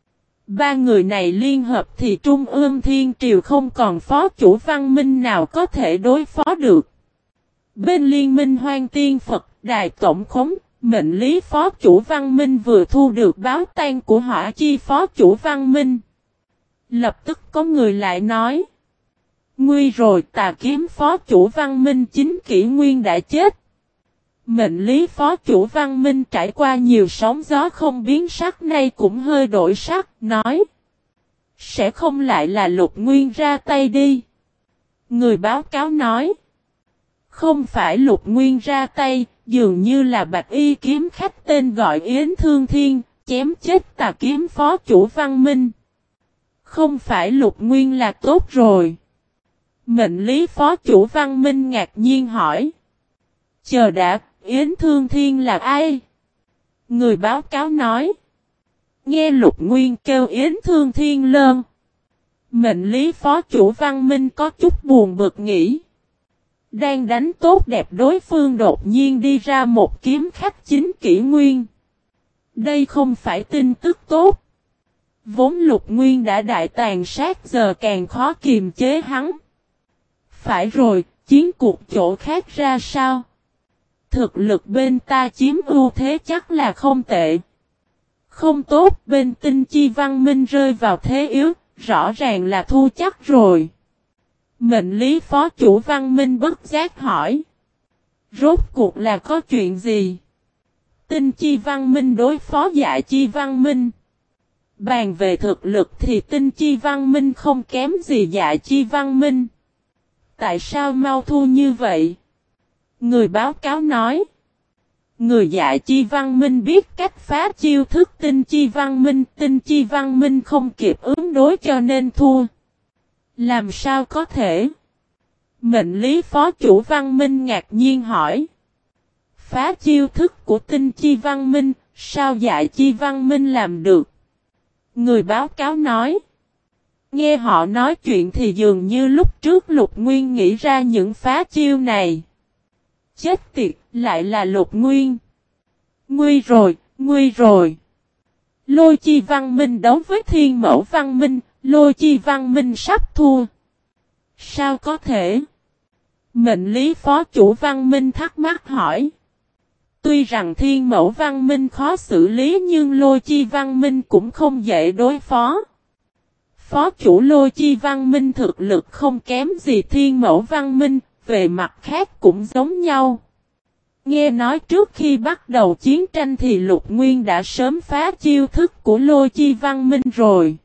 Ba người này liên hợp thì Trung Ương Thiên Triều không còn phó chủ Văn Minh nào có thể đối phó được. Bên Liên minh Hoang Tiên Phật, Đại Tổng Khống, mệnh lý phó chủ Văn Minh vừa thu được báo tan của Hỏa Chi phó chủ Văn Minh. Lập tức có người lại nói: nguy rồi, tà kiếm phó chủ Văn Minh chính kỷ nguyên đã chết. Mệnh lý phó chủ Văn Minh trải qua nhiều sóng gió không biến sắc, nay cũng hơi đổi sắc, nói: sẽ không lại là Lục Nguyên ra tay đi. Người báo cáo nói: không phải Lục Nguyên ra tay, dường như là bạch y kiếm khách tên gọi Yến Thương Thiên, chém chết tà kiếm phó chủ Văn Minh. Không phải Lục Nguyên là tốt rồi. Mệnh lý phó chủ Văn Minh ngạc nhiên hỏi: chờ đã, Yến Thương Thiên là ai? Người báo cáo nói: nghe Lục Nguyên kêu Yến Thương Thiên lơn. Mệnh lý phó chủ Văn Minh có chút buồn bực nghĩ. Đang đánh tốt đẹp đối phương đột nhiên đi ra một kiếm khách chính kỷ nguyên. Đây không phải tin tức tốt. Vốn Lục Nguyên đã đại tàn sát, giờ càng khó kiềm chế hắn. Phải rồi, chiến cuộc chỗ khác ra sao? Thực lực bên ta chiếm ưu thế chắc là không tệ. Không tốt, bên Tinh Chi Văn Minh rơi vào thế yếu, rõ ràng là thua chắc rồi. Mệnh lý phó chủ Văn Minh bất giác hỏi. Rốt cuộc là có chuyện gì? Tinh Chi Văn Minh đối phó Dạ Chi Văn Minh. Bàn về thực lực thì Tinh Chi Văn Minh không kém gì Dạ Chi Văn Minh. Tại sao mau thua như vậy? Người báo cáo nói. Người Dạ Chi Văn Minh biết cách phá chiêu thức Tinh Chi Văn Minh không kịp ứng đối cho nên thua. Làm sao có thể? Mệnh lý phó chủ Văn Minh ngạc nhiên hỏi. Phá chiêu thức của Tinh Chi Văn Minh, sao Dạ Chi Văn Minh làm được? Người báo cáo nói. Nghe họ nói chuyện thì dường như lúc trước Lục Nguyên nghĩ ra những phá chiêu này. Chết tiệt, lại là Lục Nguyên. Nguy rồi, nguy rồi. Lôi Chi Văn Minh đấu với Thiên Mẫu Văn Minh, Lôi Chi Văn Minh sắp thua. Sao có thể? Mệnh lý phó chủ Văn Minh thắc mắc hỏi. Tuy rằng Thiên Mẫu Văn Minh khó xử lý nhưng Lôi Chi Văn Minh cũng không dễ đối phó. Phó chủ Lôi Chi Văn Minh thực lực không kém gì Thiên Mẫu Văn Minh, về mặt khác cũng giống nhau. Nghe nói trước khi bắt đầu chiến tranh thì Lục Nguyên đã sớm phá chiêu thức của Lôi Chi Văn Minh rồi.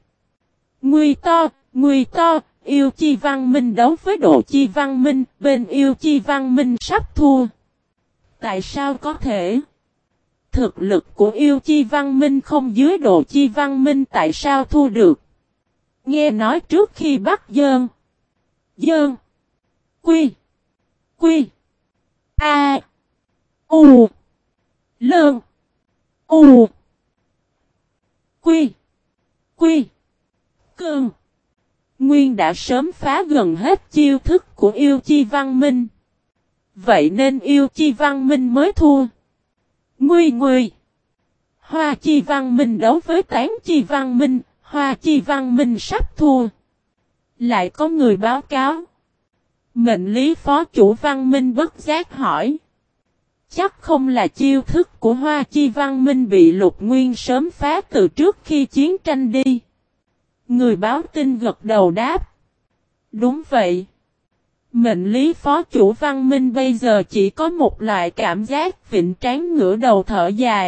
Nguy to, Yêu Chi Văn Minh đấu với Độ Chi Văn Minh, bên Yêu Chi Văn Minh sắp thua. Tại sao có thể? Thực lực của Yêu Chi Văn Minh không dưới Độ Chi Văn Minh tại sao thua được? Nghe nói trước khi bắt Dơn, Quy, A, U, Lơn, U, Quy, Cơn. Nguyên đã sớm phá gần hết chiêu thức của Yêu Chi Văn Minh. Vậy nên Yêu Chi Văn Minh mới thua. Nguy. Hoa Chi Văn Minh đấu với Tán Chi Văn Minh, Hoa Chi Văn Minh sắp thua. Lại có người báo cáo. Mệnh lý phó chủ Văn Minh bất giác hỏi. Chắc không là chiêu thức của Hoa Chi Văn Minh bị Lục Nguyên sớm phá từ trước khi chiến tranh đi. Người báo tin gật đầu đáp. Đúng vậy. Mệnh lý phó chủ Văn Minh bây giờ chỉ có một loại cảm giác vịnh trán ngửa đầu thở dài.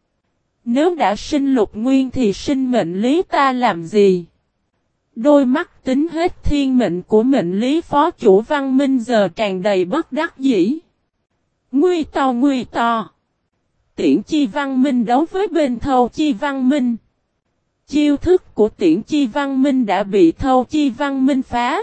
Nếu đã sinh Lục Nguyên thì sinh mệnh lý ta làm gì? Đôi mắt tính hết thiên mệnh của mệnh lý phó chủ Văn Minh giờ tràn đầy bất đắc dĩ. Nguy to. Tiễn Chi Văn Minh đấu với bên Thâu Chi Văn Minh. Chiêu thức của Tiễn Chi Văn Minh đã bị Thâu Chi Văn Minh phá.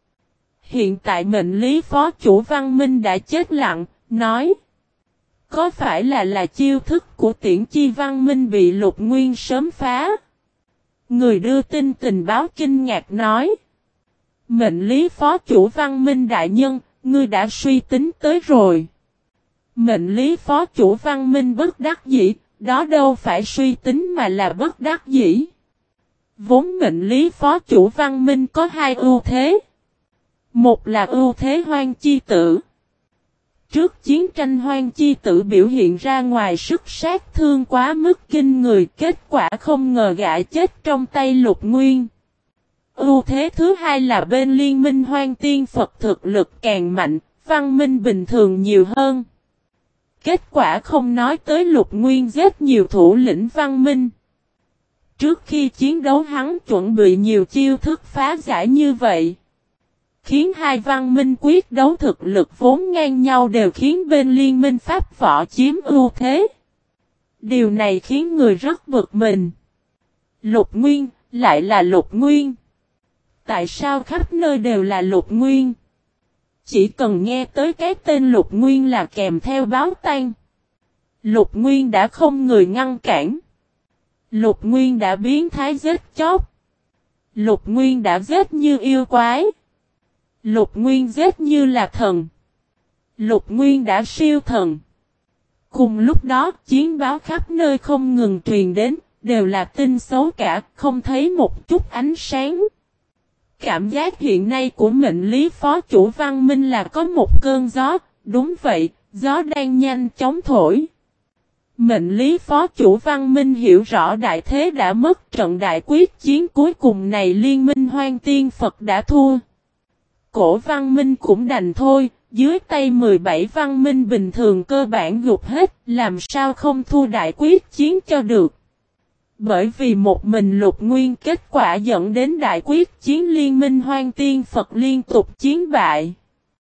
Hiện tại mệnh lý phó chủ Văn Minh đã chết lặng, nói. Có phải là chiêu thức của Tiễn Chi Văn Minh bị Lục Nguyên sớm phá? Người đưa tin tình báo kinh ngạc nói. Mệnh lý phó chủ Văn Minh đại nhân, ngươi đã suy tính tới rồi. Mệnh lý phó chủ Văn Minh bất đắc dĩ, đó đâu phải suy tính mà là bất đắc dĩ. Vốn mệnh lý phó chủ Văn Minh có hai ưu thế. Một là ưu thế Hoang Chi Tử. Trước chiến tranh Hoang Chi Tử biểu hiện ra ngoài sức sát thương quá mức kinh người, kết quả không ngờ gã chết trong tay Lục Nguyên. Ưu thế thứ hai là bên liên minh Hoang Tiên Phật thực lực càng mạnh, văn minh bình thường nhiều hơn. Kết quả không nói tới Lục Nguyên giết nhiều thủ lĩnh văn minh. Trước khi chiến đấu hắn chuẩn bị nhiều chiêu thức phá giải như vậy. Khiến hai văn minh quyết đấu thực lực vốn ngang nhau đều khiến bên liên minh Pháp võ chiếm ưu thế. Điều này khiến người rất bực mình. Lục Nguyên, lại là Lục Nguyên. Tại sao khắp nơi đều là Lục Nguyên? Chỉ cần nghe tới cái tên Lục Nguyên là kèm theo báo tan. Lục Nguyên đã không người ngăn cản. Lục Nguyên đã biến thái giết chóc. Lục Nguyên đã giết như yêu quái. Lục Nguyên giết như là thần. Lục Nguyên đã siêu thần. Cùng lúc đó, chiến báo khắp nơi không ngừng truyền đến, đều là tin xấu cả, không thấy một chút ánh sáng. Cảm giác hiện nay của mệnh lý phó chủ Văn Minh là có một cơn gió, đúng vậy, gió đang nhanh chóng thổi. Mệnh lý phó chủ Văn Minh hiểu rõ đại thế đã mất, trận đại quyết chiến cuối cùng này liên minh Hoang Tiên Phật đã thua. Cổ Văn Minh cũng đành thôi, dưới tay 17 Văn Minh bình thường cơ bản gục hết, làm sao không thua đại quyết chiến cho được. Bởi vì một mình Lục Nguyên kết quả dẫn đến đại quyết chiến liên minh Hoang Tiên Phật liên tục chiến bại.